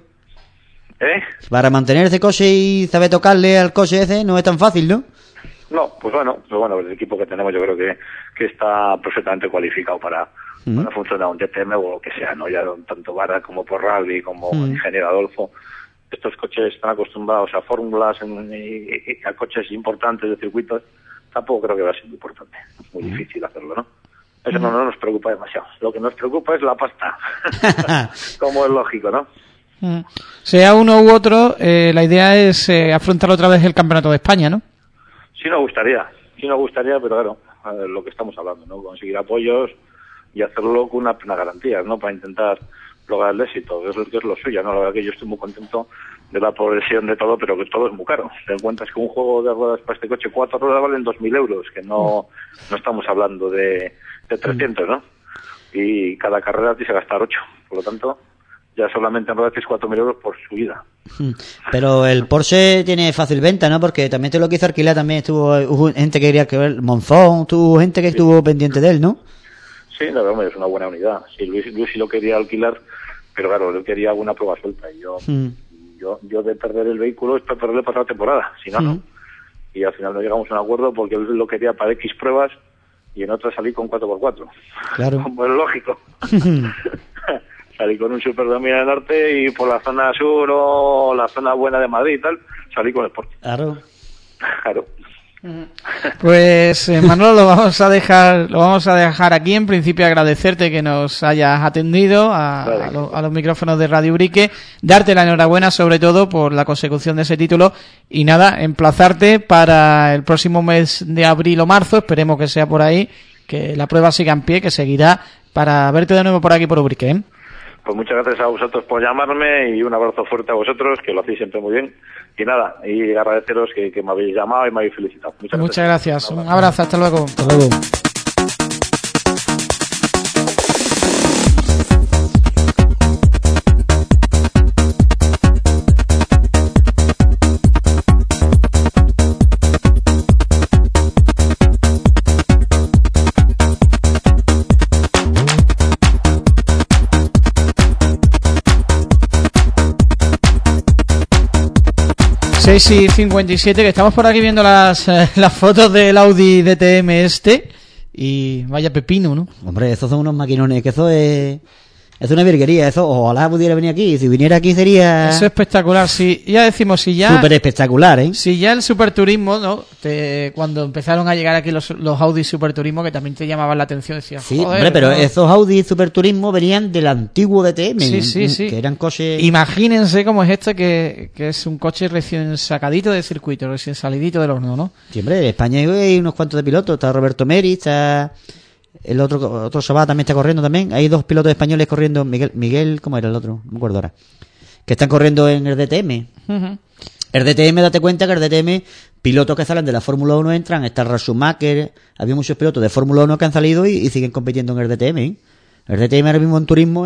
Para mantener ese coche y saber tocarle al coche ese no es tan fácil, ¿no? No, pues bueno, el equipo que tenemos yo creo que está perfectamente cualificado para funcionar un DTM o lo que sea, ¿no? Ya tanto Vara como por Rally, como Ingeniero Adolfo. Estos coches están acostumbrados a fórmulas y a coches importantes de circuitos. Tampoco creo que va a ser muy importante. Es muy difícil hacerlo, ¿no? Eso no nos preocupa demasiado. Lo que nos preocupa es la pasta. Como es lógico, ¿no? Sea uno u otro, la idea es afrontar otra vez el Campeonato de España, ¿no? Sí nos gustaría, pero claro, lo que estamos hablando, ¿no? Conseguir apoyos y hacerlo con una plena garantía, ¿no? Para intentar lograr el éxito, que es lo suyo, ¿no? La verdad que yo estoy muy contento de la progresión de todo, pero que todo es muy caro. Te encuentras que un juego de ruedas para este coche, 4 ruedas valen 2.000 euros, que no estamos hablando de 300, ¿no? Y cada carrera tienes que gastar 8, por lo tanto, ya solamente en ruedas tienes 4.000 euros por subida. Pero el Porsche tiene fácil venta, ¿no? Porque también te lo quiso alquilar, también hubo gente que quería que ver, Monzón, tuvo gente que estuvo pendiente de él, ¿no? Sí, la verdad es una buena unidad. Sí, Luis sí lo quería alquilar, pero claro, él quería alguna prueba suelta. Y yo de perder el vehículo es para perderle para la temporada, si no, no. Y al final no llegamos a un acuerdo porque él lo quería para X pruebas y en otras salí con 4x4. Claro. Como es lógico. salí con un Super 2000 del norte y por la zona sur o la zona buena de Madrid y tal, salí con Sport. Claro. Pues Manolo, lo vamos a dejar aquí. En principio agradecerte que nos hayas atendido a los micrófonos de Radio Ubrique, darte la enhorabuena sobre todo por la consecución de ese título y nada, emplazarte para el próximo mes de abril o marzo, esperemos que sea por ahí, que la prueba siga en pie, que seguirá, para verte de nuevo por aquí por Ubrique, ¿eh? Pues muchas gracias a vosotros por llamarme y un abrazo fuerte a vosotros, que lo hacéis siempre muy bien. Y nada, y agradeceros que me habéis llamado y me habéis felicitado. Muchas gracias. Un abrazo, hasta luego. Hasta luego. 6:57, que estamos por aquí viendo las fotos del Audi DTM y vaya pepino, ¿no? Hombre, esos son unos maquinones, que eso es una virguería, eso ojalá pudiera venir aquí, si viniera aquí sería... Eso es espectacular, sí, ya decimos, si ya... Súper espectacular, ¿eh? Si ya el superturismo, ¿no? Cuando empezaron a llegar aquí los Audi superturismo, que también te llamaban la atención, decías, sí, joder, hombre, pero ¿no? Esos Audi superturismo venían del antiguo DTM, sí. Que eran coches... Imagínense cómo es que es un coche recién sacadito de circuito, recién salidito del horno, ¿no? Sí, hombre, en España hay unos cuantos de pilotos, está Roberto Meri, está... El otro Sabá también está corriendo también. Hay 2 pilotos españoles corriendo. Miguel, ¿cómo era el otro? No me acuerdo ahora. Que están corriendo en el DTM. Uh-huh. El DTM, date cuenta que el DTM, pilotos que salen de la Fórmula 1 entran. Está Ralf Schumacher. Había muchos pilotos de Fórmula 1 que han salido y siguen compitiendo en el DTM. ¿Eh? El DTM ahora mismo en turismo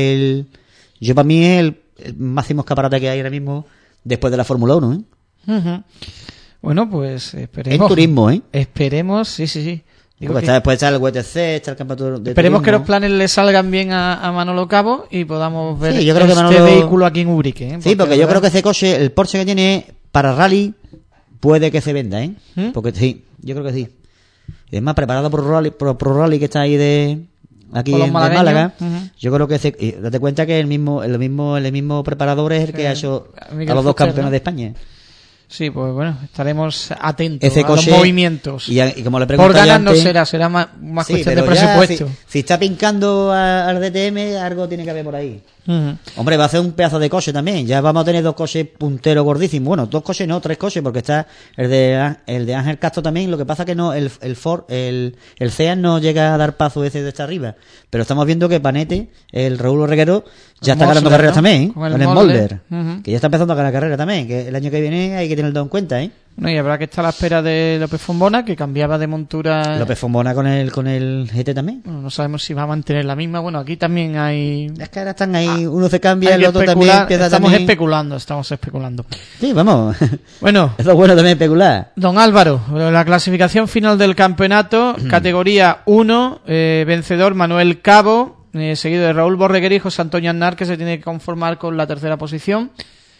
yo para mí es el máximo escaparate que hay ahora mismo después de la Fórmula 1. ¿Eh? Uh-huh. Bueno, pues esperemos. En turismo, ¿eh? Esperemos, sí. Después está el WTC, está el campeonato de esperemos turismo. Que los planes le salgan bien a Manolo Cabo y podamos ver yo creo que Manolo... vehículo aquí en Ubrique, ¿eh? Sí, porque yo creo que ese coche, el Porsche que tiene para rally, puede que se venda, ¿eh? Porque sí, yo creo que sí. Y además, preparado por Rally que está ahí aquí en Málaga. Uh-huh. Yo creo que date cuenta que el mismo preparador es el que ha hecho a los 2 campeones, ¿no? De España. Sí, pues bueno, estaremos atentos ese a los movimientos. Y como le por ganas antes, no será más cuestión de presupuesto. Si está pincando al DTM, algo tiene que haber por ahí. Uh-huh. Hombre, va a ser un pedazo de coche también. Ya vamos a tener 2 coches punteros gordísimos. Bueno, 2 coches no, 3 coches, porque está el de Ángel Castro también. Lo que pasa que no, el Ford, el Seat no llega a dar paso ese de esta arriba. Pero estamos viendo que Panete, el Raúl Orreguero, ya está ganando carreras, ¿no? También, ¿eh? Con el Molder. Uh-huh. Que ya está empezando a ganar carrera también. Que el año que viene hay que tenerlo en cuenta, ¿eh? Bueno, y habrá que estar a la espera de López Fombona, que cambiaba de montura. López Fombona con el GT también. Bueno, no sabemos si va a mantener la misma. Bueno, aquí también hay... Es que ahora están ahí, uno se cambia, el otro también empieza estamos también... Estamos especulando. Sí, vamos. Bueno. Eso es bueno también especular. Don Álvaro, la clasificación final del campeonato, categoría 1, vencedor Manuel Cabo, seguido de Raúl Borreguero y José Antonio Aznar, que se tiene que conformar con la tercera posición.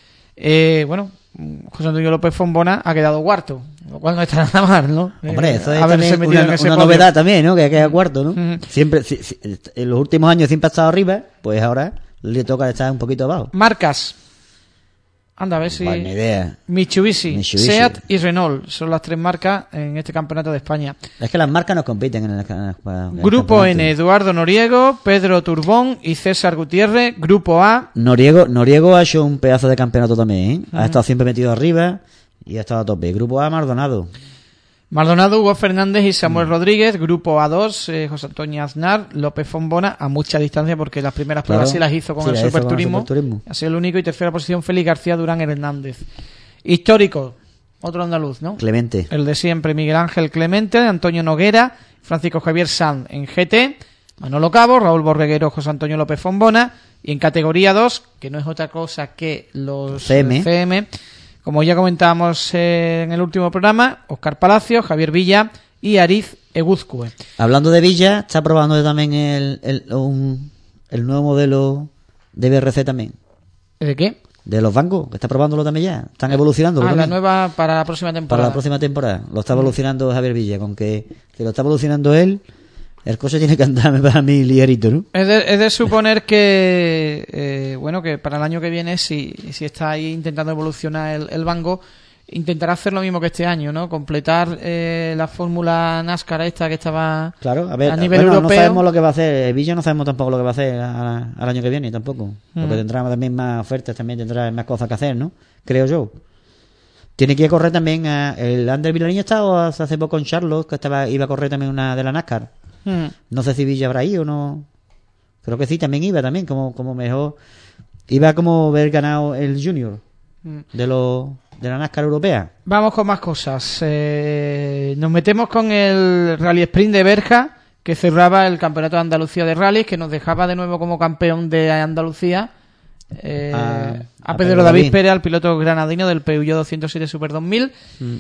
Bueno, José Antonio López Fombona ha quedado cuarto, lo cual no está nada mal, ¿no? Hombre, eso es también una novedad también, ¿no? Que queda cuarto, ¿no? Uh-huh. Siempre, en los últimos años siempre ha estado arriba, pues ahora le toca estar un poquito abajo. Marcas. Anda, a ver si... Buena idea. Mitsubishi, Seat y Renault son las 3 marcas en este campeonato de España. Es que las marcas no compiten en el Grupo N, Eduardo Noriego, Pedro Turbón y César Gutiérrez. Grupo A... Noriego ha hecho un pedazo de campeonato también, ¿eh? Ha estado siempre metido arriba y ha estado a tope. Grupo A, Maldonado, Hugo Fernández y Samuel Rodríguez. Grupo A2, José Antonio Aznar, López Fombona, a mucha distancia porque las primeras pruebas sí las hizo con el Superturismo. Ha sido el único. Y tercera posición, Félix García Durán Hernández. Histórico, otro andaluz, ¿no? Clemente. El de siempre, Miguel Ángel Clemente, Antonio Noguera, Francisco Javier Sanz en GT, Manolo Cabo, Raúl Borreguero, José Antonio López Fombona. Y en categoría 2, que no es otra cosa que los CM, como ya comentábamos en el último programa, Óscar Palacio, Javier Villa y Ariz Eguzcue. Hablando de Villa, está probando también el nuevo modelo de BRC también. ¿De qué? De los bancos, que está probándolo también ya. Están evolucionando. La nueva para la próxima temporada. Para la próxima temporada. Lo está evolucionando Javier Villa, con que lo está evolucionando él. El coche tiene que andar para mí ligerito, ¿no? Es de suponer que, bueno, que para el año que viene, si está ahí intentando evolucionar el Vango, intentará hacer lo mismo que este año, ¿no? Completar la fórmula NASCAR esta que estaba claro, a ver, nivel europeo. No sabemos lo que va a hacer Villa, no sabemos tampoco lo que va a hacer al año que viene tampoco. Porque tendrá también más ofertas, también tendrá más cosas que hacer, ¿no? Creo yo. Tiene que correr también el Ander Vilariño estaba hace poco con Charlotte, que iba a correr también una de la NASCAR. No sé si Villa habrá ido o no. Creo que sí, también iba también, como mejor. Iba como haber ganado el Junior de la NASCAR europea. Vamos con más cosas. Nos metemos con el Rally Sprint de Berja, que cerraba el Campeonato de Andalucía de Rallys, que nos dejaba de nuevo como campeón de Andalucía a Pedro David Pérez, al piloto granadino del Peugeot 207 Super 2000.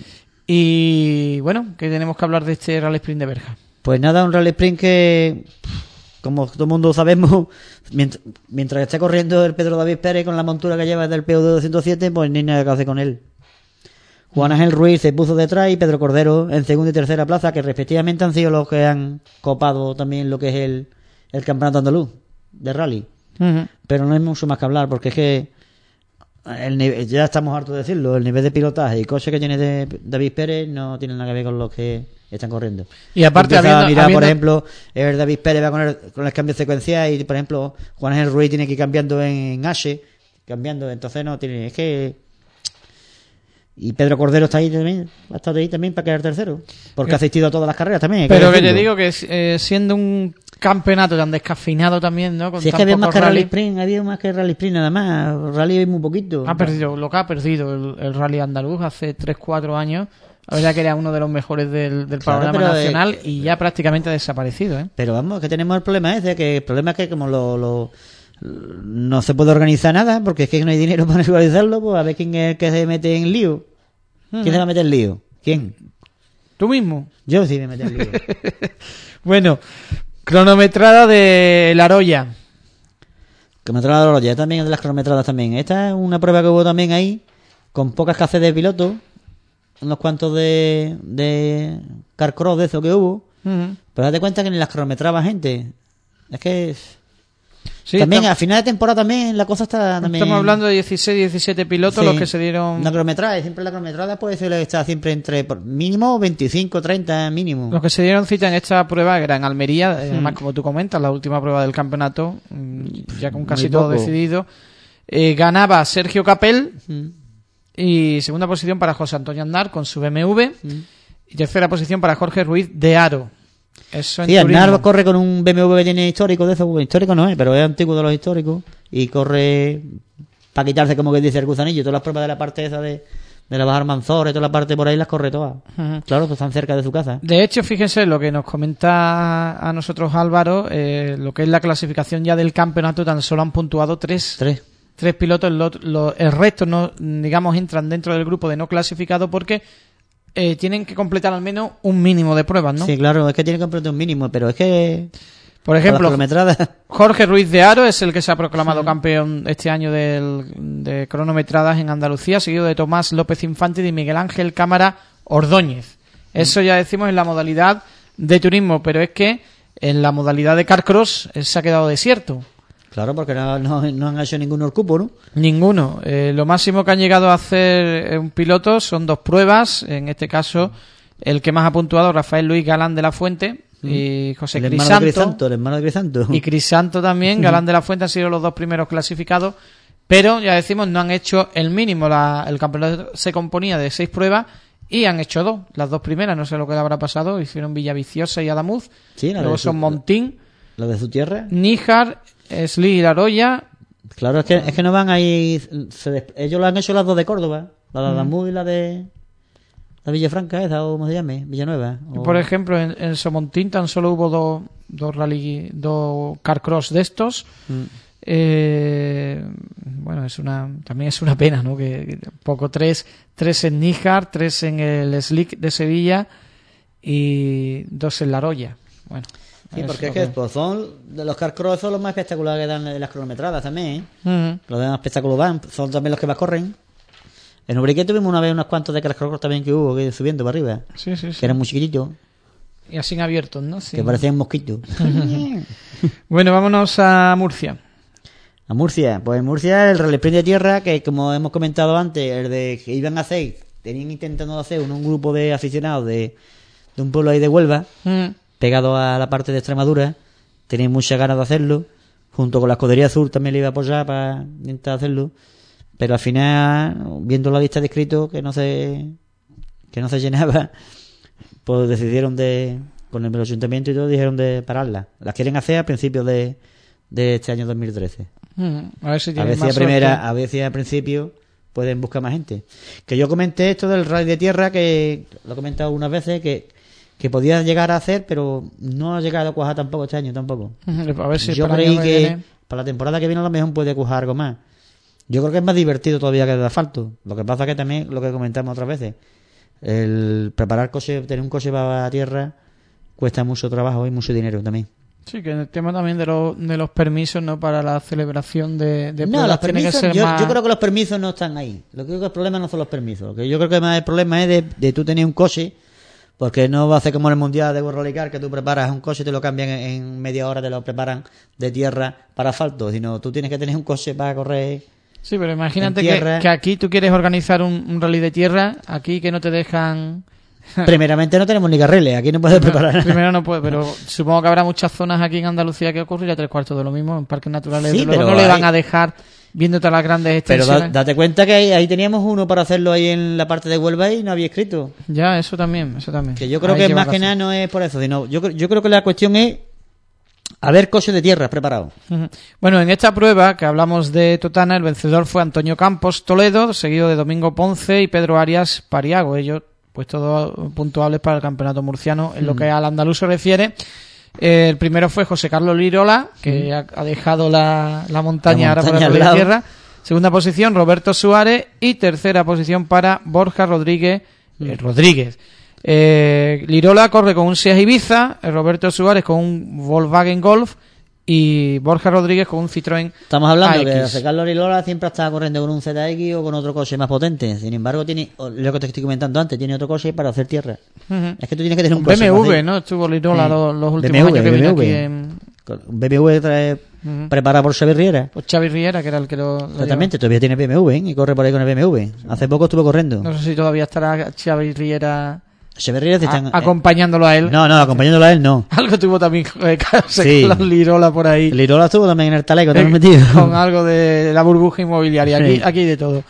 Y bueno, ¿qué tenemos que hablar de este Rally Sprint de Berja? Pues nada, un Rally Sprint que, como todo el mundo sabemos, mientras esté corriendo el Pedro David Pérez con la montura que lleva del Peugeot 207, pues ni nada que hacer con él. Juan Ángel Ruiz se puso detrás y Pedro Cordero en segunda y tercera plaza, que respectivamente han sido los que han copado también lo que es el campeonato andaluz de rally. Pero no hay mucho más que hablar, porque es que ya estamos hartos de decirlo, el nivel de pilotaje y coche que tiene de David Pérez no tiene nada que ver con los que están corriendo. Y aparte por ejemplo, el David Pérez va con el cambio secuencial y por ejemplo Juan Ángel Ruiz tiene que ir cambiando en H, entonces no tiene, es que. Y Pedro Cordero está ahí también, ha estado ahí también para quedar tercero, porque ha asistido a todas las carreras también. Pero que te digo que siendo un campeonato tan descafeinado también, ¿no? Con si es que había más que Rally Sprint, había más que Rally Sprint nada más, Rally hay muy poquito. Ha perdido lo que ha perdido el Rally andaluz hace 3-4 años. La verdad que era uno de los mejores del panorama nacional y ya prácticamente ha desaparecido, ¿eh? Pero vamos, que tenemos el problema el problema es que como no se puede organizar nada, porque es que no hay dinero para organizarlo, pues a ver quién es el que se mete en lío. ¿Quién se va a meter en lío? ¿Quién? ¿Tú mismo? Yo sí me meto en lío. Bueno, cronometrada de La Roya. Cronometrada de La Roya, también es de las cronometradas también. Esta es una prueba que hubo también ahí, con poca escasez de pilotos, unos cuantos de carcross de eso que hubo, pero date cuenta que ni las cronometraba gente. Es que sí, también a final de temporada también la cosa está también. Estamos hablando de 16-17 pilotos, sí, los que se dieron. La cronometrada, siempre la cronometrada puede ser está siempre entre mínimo 25-30 mínimo. Los que se dieron cita en esta prueba eran Almería, además como tú comentas, la última prueba del campeonato, ya con casi todo decidido. Ganaba Sergio Capel y segunda posición para José Antonio Aznar con su BMW y tercera posición para Jorge Ruiz de Aro. Eso sí, Aznar corre con un BMW que tiene histórico de eso, histórico no es, pero es antiguo de los históricos y corre para quitarse, como que dice el gusanillo, todas las pruebas de la parte esa de la Bajar Manzor y toda la parte por ahí las corre todas. Claro, pues están cerca de su casa. De hecho, fíjense lo que nos comenta a nosotros Álvaro, lo que es la clasificación ya del campeonato, tan solo han puntuado tres pilotos, el resto no, digamos, entran dentro del grupo de no clasificado porque tienen que completar al menos un mínimo de pruebas, ¿no? Sí, claro, es que tienen que completar un mínimo, pero es que... Por ejemplo, Jorge Ruiz de Aro es el que se ha proclamado campeón este año de cronometradas en Andalucía, seguido de Tomás López Infante y de Miguel Ángel Cámara Ordóñez. Eso ya decimos en la modalidad de turismo, pero es que en la modalidad de carcross se ha quedado desierto. Claro, porque no han hecho ninguno el cupo, ¿no? Ninguno. Lo máximo que han llegado a hacer un piloto son 2 pruebas. En este caso, el que más ha puntuado, Rafael Luis Galán de la Fuente y José Crisanto. El hermano de Crisanto. Y Crisanto también. Galán de la Fuente han sido los 2 primeros clasificados. Pero, ya decimos, no han hecho el mínimo. El campeonato se componía de 6 pruebas y han hecho 2. Las 2 primeras, no sé lo que le habrá pasado. Hicieron Villaviciosa y Adamuz. Sí, luego son Montín. ¿La de su tierra? Níjar, Esli y La Roya. Claro, es que no van ahí. Ellos lo han hecho las 2 de Córdoba. La de Adamuz y la de Villafranca, esa, o cómo se llame, Villanueva. Por ejemplo, en Somontín tan solo hubo 2 carcross de estos. Bueno, también es una pena, ¿no? Que poco 3 en Níjar, 3 en el Slick de Sevilla y 2 en La Roya. Bueno. Sí, porque es que pues, son de los carcross son los más espectaculares que dan de las cronometradas también, Los demás espectáculos van, son también los que más corren. En Ubrique tuvimos una vez unos cuantos de carcross también que hubo, que subiendo para arriba, sí. que eran muy chiquititos. Y así abiertos, ¿no? Sí. Que parecían mosquitos. Bueno, vámonos a Murcia. A Murcia. Pues en Murcia el Rally Sprint de tierra, que como hemos comentado antes, el de que iban a hacer, tenían intentando hacer un grupo de aficionados de un pueblo ahí de Huelva, pegado a la parte de Extremadura, tenían muchas ganas de hacerlo, junto con la Escudería Azul también le iba a apoyar para intentar hacerlo, pero al final, viendo la lista de inscritos que no se llenaba, pues decidieron con el ayuntamiento y todo, dijeron de pararla. Las quieren hacer a principios de este año 2013. A ver si a veces al principio pueden buscar más gente. Que yo comenté esto del rally de tierra, que lo he comentado unas veces, que podía llegar a hacer, pero no ha llegado a cuajar tampoco este año tampoco. A ver si yo creí que para la temporada que viene a lo mejor puede cuajar algo más. Yo creo que es más divertido todavía que el de asfalto. Lo que pasa que también, lo que comentamos otras veces, el preparar coche, tener un coche para la tierra cuesta mucho trabajo y mucho dinero también. Sí, que el tema también de los permisos, ¿no? Para la celebración de no, los permisos, tiene que ser yo creo que los permisos no están ahí. Lo que creo que el problema no son los permisos. Lo que yo creo que más el problema es de tú tener un coche, porque no va a ser como en el Mundial de World Rally Car, que tú preparas un coche y te lo cambian en media hora, te lo preparan de tierra para asfalto, sino tú tienes que tener un coche para correr. Sí, pero imagínate que aquí tú quieres organizar un rally de tierra, aquí que no te dejan... Primeramente no tenemos ni carriles, aquí no puedes preparar nada. Primero no puede, pero supongo que habrá muchas zonas aquí en Andalucía que ocurrirá 3/4 de lo mismo, en parques naturales. Sí, pero no le van a dejar viendo todas las grandes extensiones. Pero date cuenta que ahí teníamos uno para hacerlo ahí en la parte de Huelva y no había escrito. Ya, eso también. Que yo creo que más que nada no es por eso, sino yo creo que la cuestión es haber coches de tierra preparados. Bueno, en esta prueba que hablamos de Totana, el vencedor fue Antonio Campos Toledo, seguido de Domingo Ponce y Pedro Arias Pariago. Ellos pues todos puntuables para el campeonato murciano en lo que al andaluz se refiere. El primero fue José Carlos Lirola, que ha dejado la montaña ahora para la tierra. Segunda posición Roberto Suárez y tercera posición para Borja Rodríguez. Lirola corre con un Seat Ibiza, Roberto Suárez con un Volkswagen Golf y Borja Rodríguez con un Citroën. Estamos hablando AX. que José Carlos Lirola siempre está corriendo con un ZX o con otro coche más potente. Sin embargo, tiene lo que te estoy comentando antes, tiene otro coche para hacer tierra. Es que tú tienes que tener un coche BMW, ¿no? Estuvo Lirola los últimos años que vino aquí en... BMW preparado por Xavi Riera. Pues Xavi Riera, que era el que lo exactamente, todavía tiene BMW, y corre por ahí con el BMW. Hace poco estuvo corriendo. No sé si todavía estará Xavi Riera... acompañándolo a él. No, acompañándolo a él no. Algo tuvo también Carlos Lirola por ahí. Lirola estuvo también en el Taleco, también metido. Con algo de la burbuja inmobiliaria. Aquí de todo.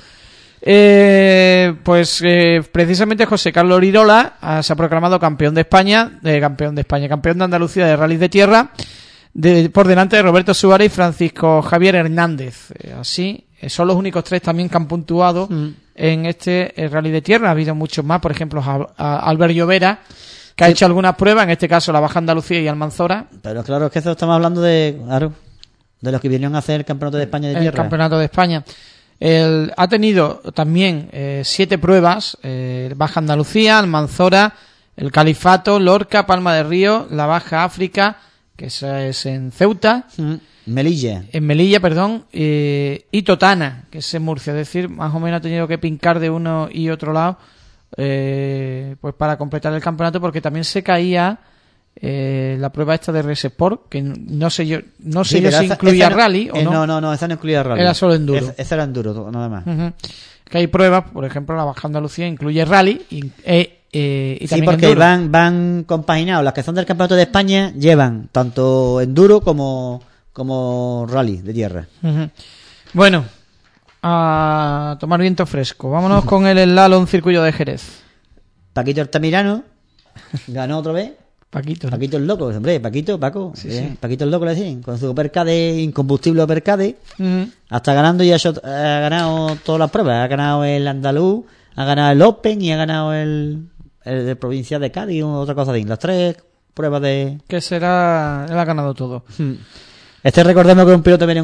Precisamente José Carlos Lirola se ha proclamado campeón de España, campeón de Andalucía de rally de tierra, por delante de Roberto Suárez y Francisco Javier Hernández. Así, son los únicos tres también que han puntuado en este rally de tierra. Ha habido muchos más, por ejemplo a Albert Llovera, que ha hecho algunas pruebas, en este caso la Baja Andalucía y Almanzora. Pero claro, es que eso estamos hablando de los que vinieron a hacer el Campeonato de España de tierra. El Campeonato de España. Ha tenido también 7 pruebas, Baja Andalucía, Almanzora, el Califato, Lorca, Palma de Río, la Baja África, que es en Ceuta. Melilla. En Melilla, perdón, y Totana, que es en Murcia. Es decir, más o menos ha tenido que pincar de uno y otro lado pues para completar el campeonato, porque también se caía la prueba esta de RS Sport, que no sé yo si incluía rally o no. No, esa no incluía rally. Era solo enduro. Esa era enduro, nada más. Que hay pruebas, por ejemplo, la Baja Andalucía incluye rally y sí, también porque enduro. van compaginados. Las que son del Campeonato de España llevan tanto enduro como rally de tierra. Bueno, a tomar viento fresco. Vámonos con el slalom circuito de Jerez. Paquito Altamirano ganó otra vez. Paquito el loco, hombre, Paco. Sí. Paquito el loco le decían, con su Percade, incombustible Percade, hasta ganando y ha ganado todas las pruebas. Ha ganado el andaluz, ha ganado el Open y ha ganado el de provincia de Cádiz, otra cosa de las 3 pruebas de... Que será... Él ha ganado todo. Recordemos que un piloto viene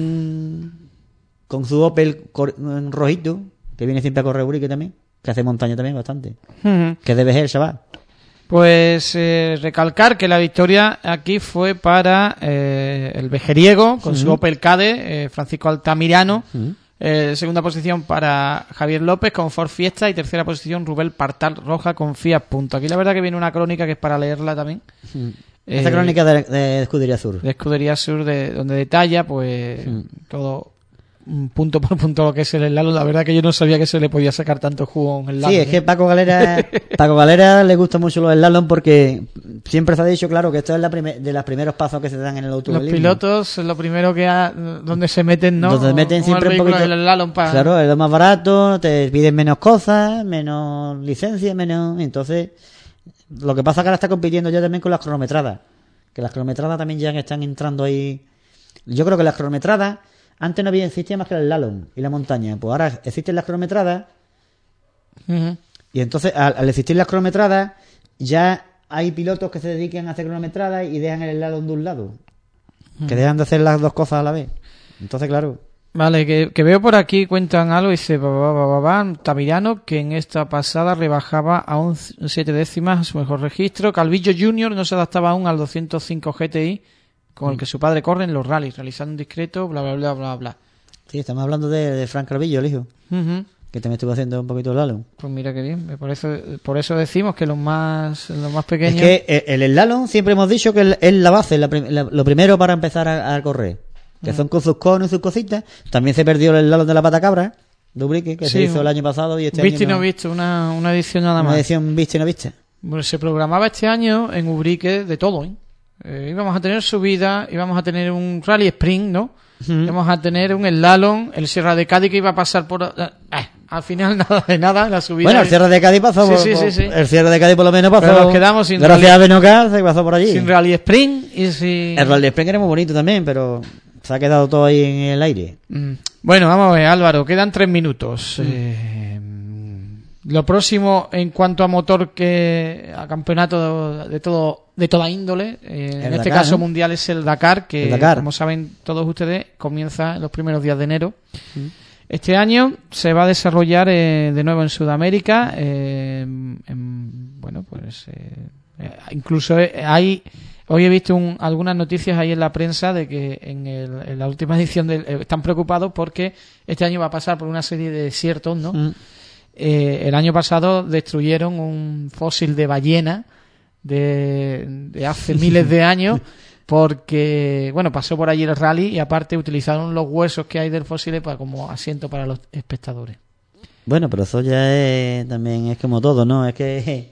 con su Opel rojito, que viene siempre a correr Urique también, que hace montaña también bastante. Que debe ser el chaval. Pues recalcar que la victoria aquí fue para el vejeriego, con su Opel Cade, Francisco Altamirano, Segunda posición para Javier López con Ford Fiesta y tercera posición Rubén Partal Roja con Fiat Punto. Aquí la verdad que viene una crónica que es para leerla también. Esta crónica de Escudería Sur. De Escudería Sur, donde detalla pues todo punto por punto lo que es el slalom. La verdad que yo no sabía que se le podía sacar tanto jugo a un slalom. Sí, es que Paco Galera le gusta mucho los slalom porque siempre se ha dicho, claro, que esto es de los primeros pasos que se dan en el automovilismo. Los pilotos es lo primero donde se meten, ¿no? Donde meten siempre un poquito el slalom para... Claro, es lo más barato, te piden menos cosas, menos licencia, menos... Entonces, lo que pasa es que ahora está compitiendo ya también con las cronometradas. Que las cronometradas también ya están entrando ahí. Yo creo que las cronometradas antes no existía más que el slalom y la montaña. Pues ahora existen las cronometradas. Y entonces al existir las cronometradas ya hay pilotos que se dediquen a hacer cronometradas y dejan el slalom de un lado. Que dejan de hacer las dos cosas a la vez. Entonces, claro. Vale, que veo por aquí, cuentan algo, dice Tamirano, que en esta pasada rebajaba a un 7 décimas su mejor registro. Calvillo Jr. no se adaptaba aún al 205 GTI con el que su padre corre en los rallies, realizando un discreto, bla, bla, bla, bla, bla. Sí, estamos hablando de Frank Calvillo, el hijo, que también estuvo haendo un poquito el slalom. Pues mira qué bien, por eso decimos que los más pequeños... Es que el slalom siempre hemos dicho que es la base, lo primero para empezar a correr. Que son con sus conos y sus cositas. También se perdió el slalom de la pata cabra de Ubrique, que se hizo el año pasado y este viste año no visto, una edición nada más. Una edición viste y no viste. Bueno, se programaba este año en Ubrique de todo, íbamos a tener subida, íbamos a tener un rally sprint, ¿no? Íbamos a tener un slalom, el Sierra de Cádiz que iba a pasar por... al final nada de nada, la subida... Bueno, el Sierra de Cádiz pasó sí. El Sierra de Cádiz por lo menos pasó... Pero nos quedamos sin gracias a Benoca se pasó por allí. Sin rally sprint y sin... El rally sprint era muy bonito también, pero... Se ha quedado todo ahí en el aire. Bueno, vamos a ver, Álvaro, quedan 3 minutos. Lo próximo en cuanto a motor que a campeonato de toda índole, en este Dakar, caso ¿no? mundial, es el Dakar, que como saben todos ustedes, comienza en los primeros días de enero. Este año se va a desarrollar de nuevo en Sudamérica. Bueno, pues incluso hay... Hoy he visto algunas noticias ahí en la prensa de que en la última edición están preocupados porque este año va a pasar por una serie de desiertos, ¿no? El año pasado destruyeron un fósil de ballena de hace miles de años porque, bueno, pasó por allí el rally y aparte utilizaron los huesos que hay del fósil como asiento para los espectadores. Bueno, pero eso ya también es como todo, ¿no? Es que...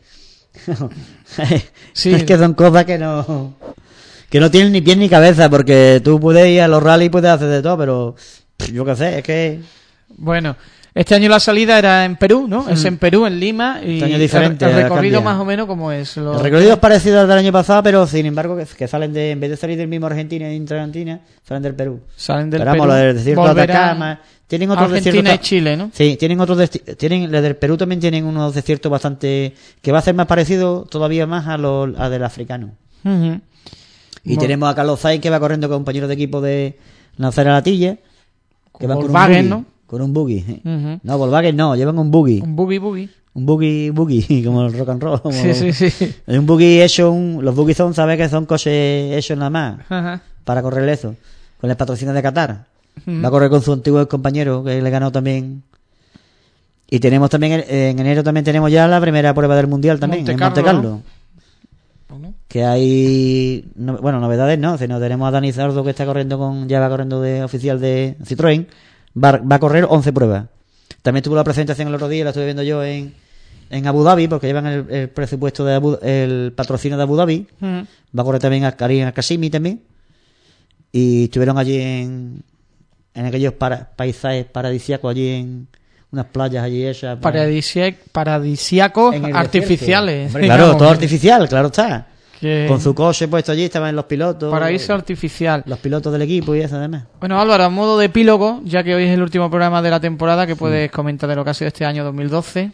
Sí. Es que son cosas que no tienen ni pie ni cabeza, porque tú puedes ir a los rallies y puedes hacer de todo, pero yo qué sé, es que... Bueno, este año la salida era en Perú, ¿no? Es en Perú, en Lima, y este año diferente, el recorrido más o menos como es. El recorrido es parecido al del año pasado, pero sin embargo que salen en vez de salir del mismo Argentina e Intra-Argentina, salen del Perú. Salen del Perú. Los del desierto de Atacama. Tienen otros Argentina y Chile, ¿no? Sí, tienen otros los del Perú también tienen unos desiertos bastante que va a ser más parecido todavía más a del africano. Y tenemos a Carlos Sainz que va corriendo con compañeros de equipo de Lanzar a Latilla, que va con Volkswagen, un buggy, ¿no? Con un buggy. No, Volkswagen no, llevan un buggy. Un buggy. Un buggy, como el rock and roll. Sí. Es un buggy hecho, los buggy sabes que son coches hechos nada más para correr eso, con el patrocinio de Qatar. Va a correr con su antiguo compañero que le ganó también. Y tenemos también en enero también tenemos ya la primera prueba del mundial también en Monte Carlo. Que hay novedades no, sino tenemos a Dani Zardo que está corriendo ya va corriendo de oficial de Citroën, va a correr 11 pruebas. También tuvo la presentación el otro día, la estuve viendo yo en Abu Dhabi, porque llevan el presupuesto el patrocinio de Abu Dhabi. Va a correr también a Karim Al-Qasimi también. Y estuvieron allí en aquellos paisajes paradisíacos allí en unas playas allí hechas paradisíacos artificiales. Hombre, claro, todo artificial, claro está. Con su coche puesto allí estaban los pilotos. Paraíso artificial. Los pilotos del equipo y eso además. Bueno, Álvaro, a modo de epílogo, ya que hoy es el último programa de la temporada, que puedes comentar de lo que ha sido este año 2012.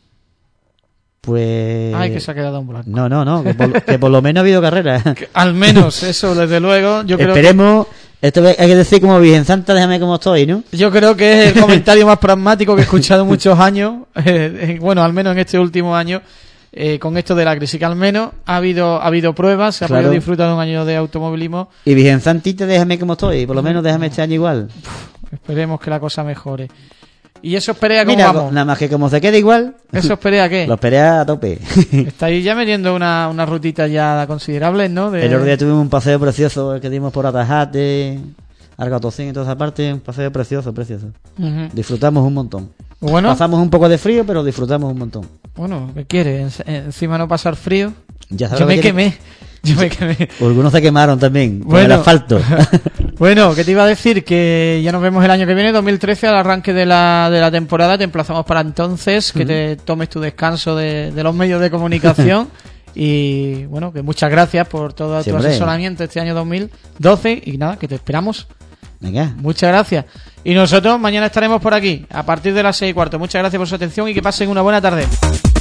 Pues... Ay, que se ha quedado en blanco. No, que por lo menos ha habido carrera. Al menos, eso, desde luego. Yo creo Esperemos... Esto hay que decir como Virgen Santa, déjame como estoy, ¿no? Yo creo que es el comentario más pragmático que he escuchado en muchos años. Bueno, al menos en este último año. Con esto de la crisis, que al menos ha habido pruebas, se ha podido disfrutar de un año de automovilismo. Y Virgen Santita, déjame como estoy, por lo menos déjame este año igual. esperemos que la cosa mejore. ¿Y esos Perea cómo Mira, vamos? nada más que como se quede igual. ¿Esos Perea qué? Los Perea a tope. Estáis ya metiendo una rutita ya considerable, ¿no? El otro día tuvimos un paseo precioso, el que dimos por Atajate, Argatocín y toda esa parte, un paseo precioso. Uh-huh. Disfrutamos un montón. Bueno, pasamos un poco de frío, pero disfrutamos un montón. Bueno, ¿qué quieres? Encima no pasar frío. Ya sabes, Yo me quemé. Algunos se quemaron también con el asfalto. Bueno, que te iba a decir que ya nos vemos el año que viene, 2013, al arranque de la temporada. Te emplazamos para entonces, que te tomes tu descanso de los medios de comunicación. Y bueno, que muchas gracias por todo tu asesoramiento este año 2012. Y nada, que te esperamos. Venga. Muchas gracias. Y nosotros mañana estaremos por aquí a partir de las 6:15. Muchas gracias por su atención y que pasen una buena tarde.